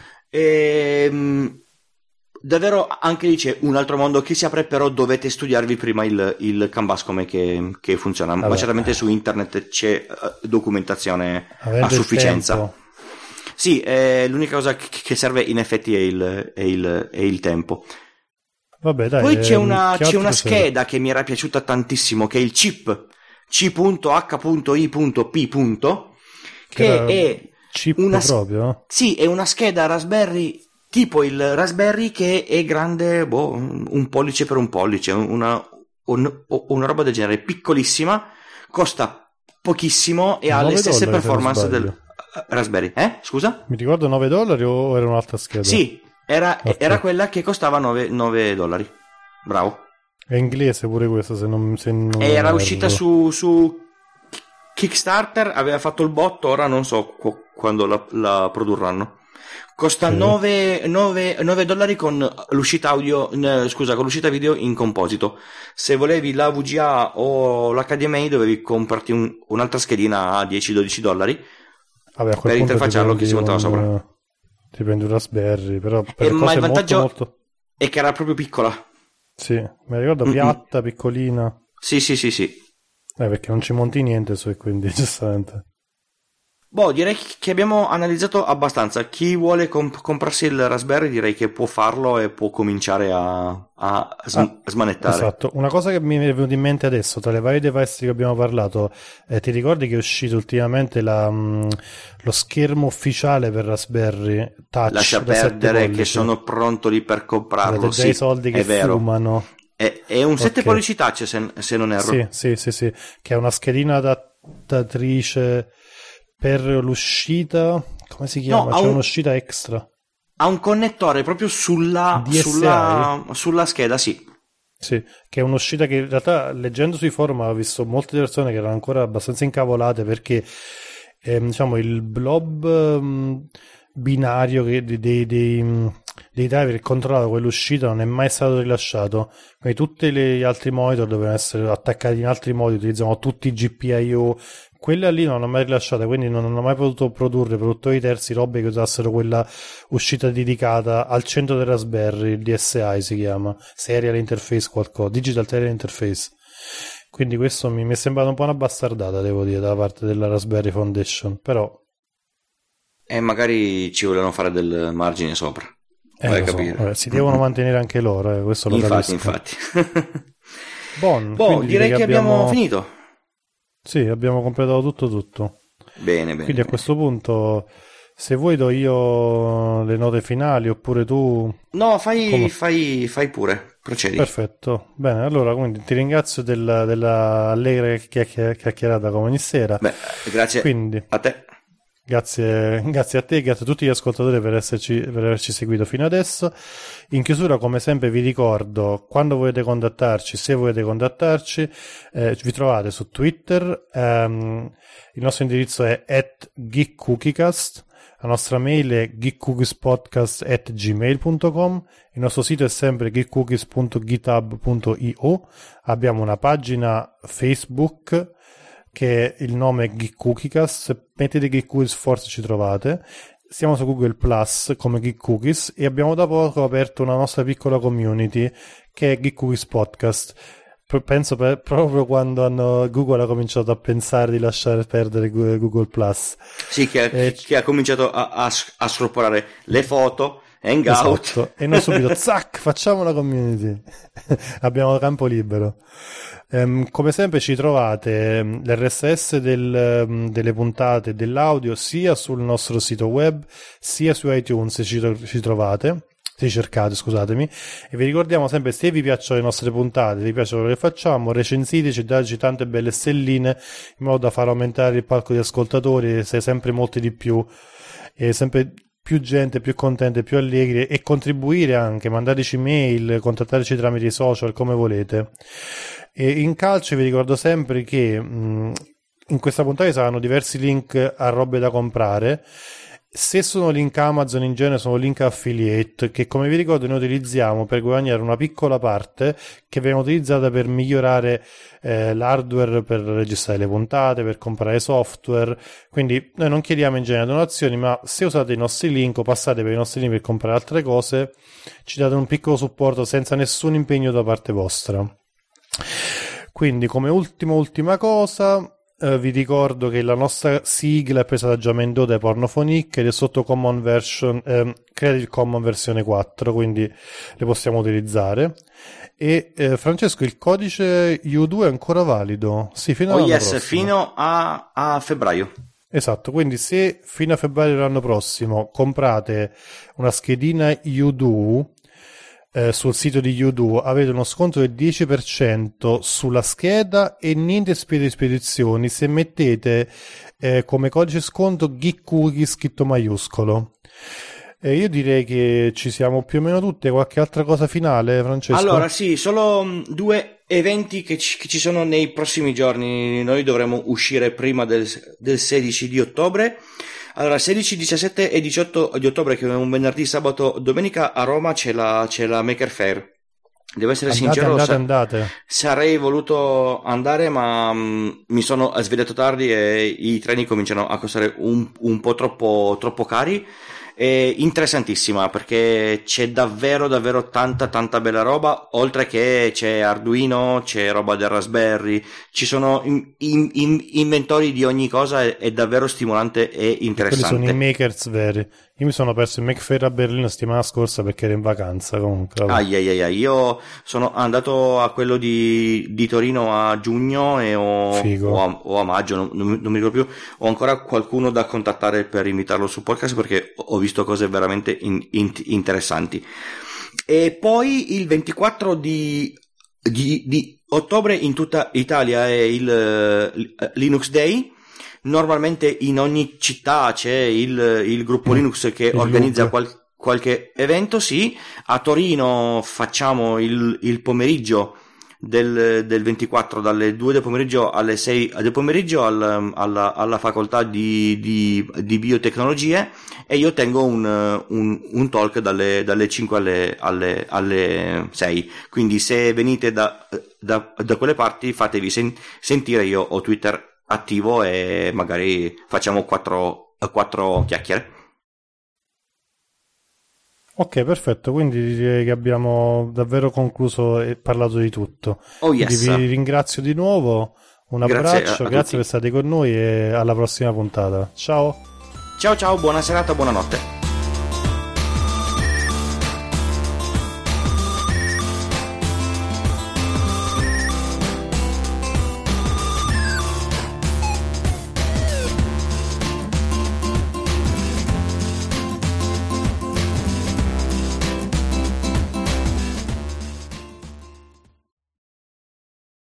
Ehm, davvero anche lì c'è un altro mondo che si apre, però dovete studiarvi prima il, il CAN bus come che, che funziona. Vabbè. Ma certamente su internet c'è uh, documentazione Avete a sufficienza. Sì, eh, l'unica cosa che, che serve in effetti è il, è il, è il tempo. Vabbè, dai, poi c'è una, c'è una scheda serve? Che mi era piaciuta tantissimo, che è il chip C H I P che, che è chip una, proprio? Sì, è una scheda Raspberry, tipo il Raspberry, che è grande, boh, un pollice per un pollice, una, un, una roba del genere, piccolissima, costa pochissimo e ha le stesse performance del Raspberry. Eh? Scusa? Mi ricordo nove dollari o era un'altra scheda? Sì. Era, okay. era quella che costava nove dollari. Bravo. È inglese pure questo, se non, se non era erro. Uscita su, su Kickstarter, aveva fatto il botto, ora non so qu- quando la, la produrranno. Costa okay. nove dollari con l'uscita audio, eh, scusa, con l'uscita video in composito. Se volevi la V G A o l'H D M I dovevi comprarti un, un'altra schedina a dieci dodici dollari. Vabbè, per interfacciarlo che si montava un... sopra. Ti prendi un Raspberry, però per eh, ma il vantaggio molto, molto... è che era proprio piccola. Sì, mi ricordo piatta, Mm-mm. piccolina. Sì, sì, sì, sì. Eh, perché non ci monti niente su e quindi giustamente. Boh, direi che abbiamo analizzato abbastanza. Chi vuole comp- comprarsi il Raspberry direi che può farlo e può cominciare a, a sm- ah, smanettare. Esatto. Una cosa che mi è venuta in mente adesso, tra le varie device che abbiamo parlato, eh, ti ricordi che è uscito ultimamente la, mh, lo schermo ufficiale per Raspberry Touch? Lascia perdere che sono pronto lì per comprarlo. Sì, dei soldi che è vero. fumano. È, è un sette okay. pollici touch, se, se non erro. Sì, sì, sì, sì, che è una schedina adattatrice per l'uscita, come si chiama? No, C'è un, un'uscita extra. Ha un connettore proprio sulla, sulla, sulla scheda, sì. Sì, che è un'uscita che in realtà, leggendo sui forum, ho visto molte persone che erano ancora abbastanza incavolate perché eh, diciamo il blob um, binario che, dei, dei, dei, dei driver che controllava quell'uscita non è mai stato rilasciato. Quindi tutti gli altri monitor dovevano essere attaccati in altri modi, utilizzavano tutti i G P I O. Quella lì non l'ho mai rilasciata, quindi non hanno mai potuto produrre produttori terzi robe che usassero quella uscita dedicata al centro del Raspberry, il D S I si chiama, Serial Interface qualcosa, Digital Serial Interface. Quindi questo mi, mi è sembrato un po' una bastardata, devo dire, da parte della Raspberry Foundation, però... E magari ci volevano fare del margine sopra, eh, vai a capire. So. Vabbè, si devono mm-hmm. mantenere anche loro, eh, questo lo infatti, capisco. Infatti. Bon, boh, direi, direi che abbiamo... abbiamo finito. Sì, abbiamo completato tutto tutto. Bene, bene. Quindi bene. A questo punto, se vuoi do io le note finali oppure tu... No, fai, fai, fai pure, procedi. Perfetto. Bene, allora quindi ti ringrazio della, della allegra chiacchierata come ogni sera. Beh, grazie quindi, a te. Grazie, grazie a te e grazie a tutti gli ascoltatori per, esserci, per averci seguito fino adesso. In chiusura, come sempre, vi ricordo, quando volete contattarci, se volete contattarci, eh, vi trovate su Twitter, ehm, il nostro indirizzo è at geekcookiecast, la nostra mail è geekcookiespodcast at gmail punto com, il nostro sito è sempre geekcookies punto github punto io, abbiamo una pagina Facebook che il nome è Geek Cookiecast, se mettete Geek Cookies forse ci trovate, siamo su Google Plus come Geek Cookies e abbiamo da poco aperto una nostra piccola community che è Geek Cookies Podcast. Penso per, proprio quando hanno, Google ha cominciato a pensare di lasciare perdere Google Plus. Sì, che, eh, che ha cominciato a, a, a scorporare le foto Hangout. Esatto. E noi subito, zac, facciamo la community. Abbiamo campo libero. Um, come sempre ci trovate um, l'R S S del, um, delle puntate dell'audio sia sul nostro sito web sia su iTunes ci, ci trovate, se cercate, scusatemi, e vi ricordiamo sempre, se vi piacciono le nostre puntate, se vi piace quello che facciamo, recensiteci, dateci tante belle stelline in modo da far aumentare il palco di ascoltatori, se sempre molti di più, e sempre più gente, più contenta, più allegri, e contribuire anche, mandateci mail, contattateci tramite i social, come volete. E in calcio vi ricordo sempre che mh, in questa puntata saranno diversi link a robe da comprare. Se sono link Amazon, in genere sono link affiliate, che come vi ricordo noi utilizziamo per guadagnare una piccola parte che viene utilizzata per migliorare eh, l'hardware, per registrare le puntate, per comprare software. Quindi noi non chiediamo in genere donazioni, ma se usate i nostri link o passate per i nostri link per comprare altre cose, ci date un piccolo supporto senza nessun impegno da parte vostra. Quindi, come ultima ultima cosa, eh, vi ricordo che la nostra sigla è presa da Jamendo dai Pornofonic ed è sotto Common Version, eh, Creative Commons versione quattro, quindi le possiamo utilizzare. E eh, Francesco, il codice U due è ancora valido? Sì, fino all'anno oh yes, prossimo. Fino a, a febbraio. Esatto, quindi se fino a febbraio dell'anno prossimo comprate una schedina U due Eh, sul sito di Udo, avete uno sconto del dieci per cento sulla scheda e niente spese di spedizioni se mettete eh, come codice sconto Geek Cookie scritto maiuscolo. Eh, io direi che ci siamo più o meno tutte. Qualche altra cosa finale, Francesco? Allora sì, solo um, due eventi che ci, che ci sono nei prossimi giorni. Noi dovremo uscire prima del, del sedici di ottobre. Allora, sedici, diciassette e diciotto di ottobre, che è un venerdì, sabato, domenica, a Roma c'è la, c'è la Maker Faire. Devo essere andate, sincero, andate, sa- andate. sarei voluto andare, ma um, mi sono svegliato tardi e i treni cominciano a costare un, un po' troppo, troppo cari. È interessantissima perché c'è davvero davvero tanta tanta bella roba, oltre che c'è Arduino, c'è roba del Raspberry, ci sono in, in, in, inventori di ogni cosa, è, è davvero stimolante e interessante. Quelli sono i makers veri. Io mi sono perso il Mac Faire a Berlino settimana scorsa perché ero in vacanza comunque. Ai, ai, ai, ai. Io sono andato a quello di, di Torino a giugno e ho, o, a, o a maggio, non, non, non mi ricordo più, ho ancora qualcuno da contattare per invitarlo su podcast perché ho visto cose veramente in, in, interessanti. E poi il ventiquattro di, di, di ottobre in tutta Italia è il uh, Linux Day. Normalmente in ogni città c'è il, il gruppo mm, Linux che organizza qual, qualche evento, sì. A Torino facciamo il, il pomeriggio del, del ventiquattro, dalle due del pomeriggio alle sei del pomeriggio al, alla, alla facoltà di, di, di biotecnologie, e io tengo un, un, un talk dalle, dalle cinque alle, alle, alle sei. Quindi se venite da, da, da quelle parti fatevi sen, sentire. Io ho Twitter attivo e magari facciamo quattro, quattro chiacchiere. Ok, perfetto, quindi direi che abbiamo davvero concluso e parlato di tutto. Oh yes. Vi ringrazio di nuovo, un grazie abbraccio, grazie per essere stati con noi e alla prossima puntata. Ciao. Ciao ciao, buona serata, buonanotte.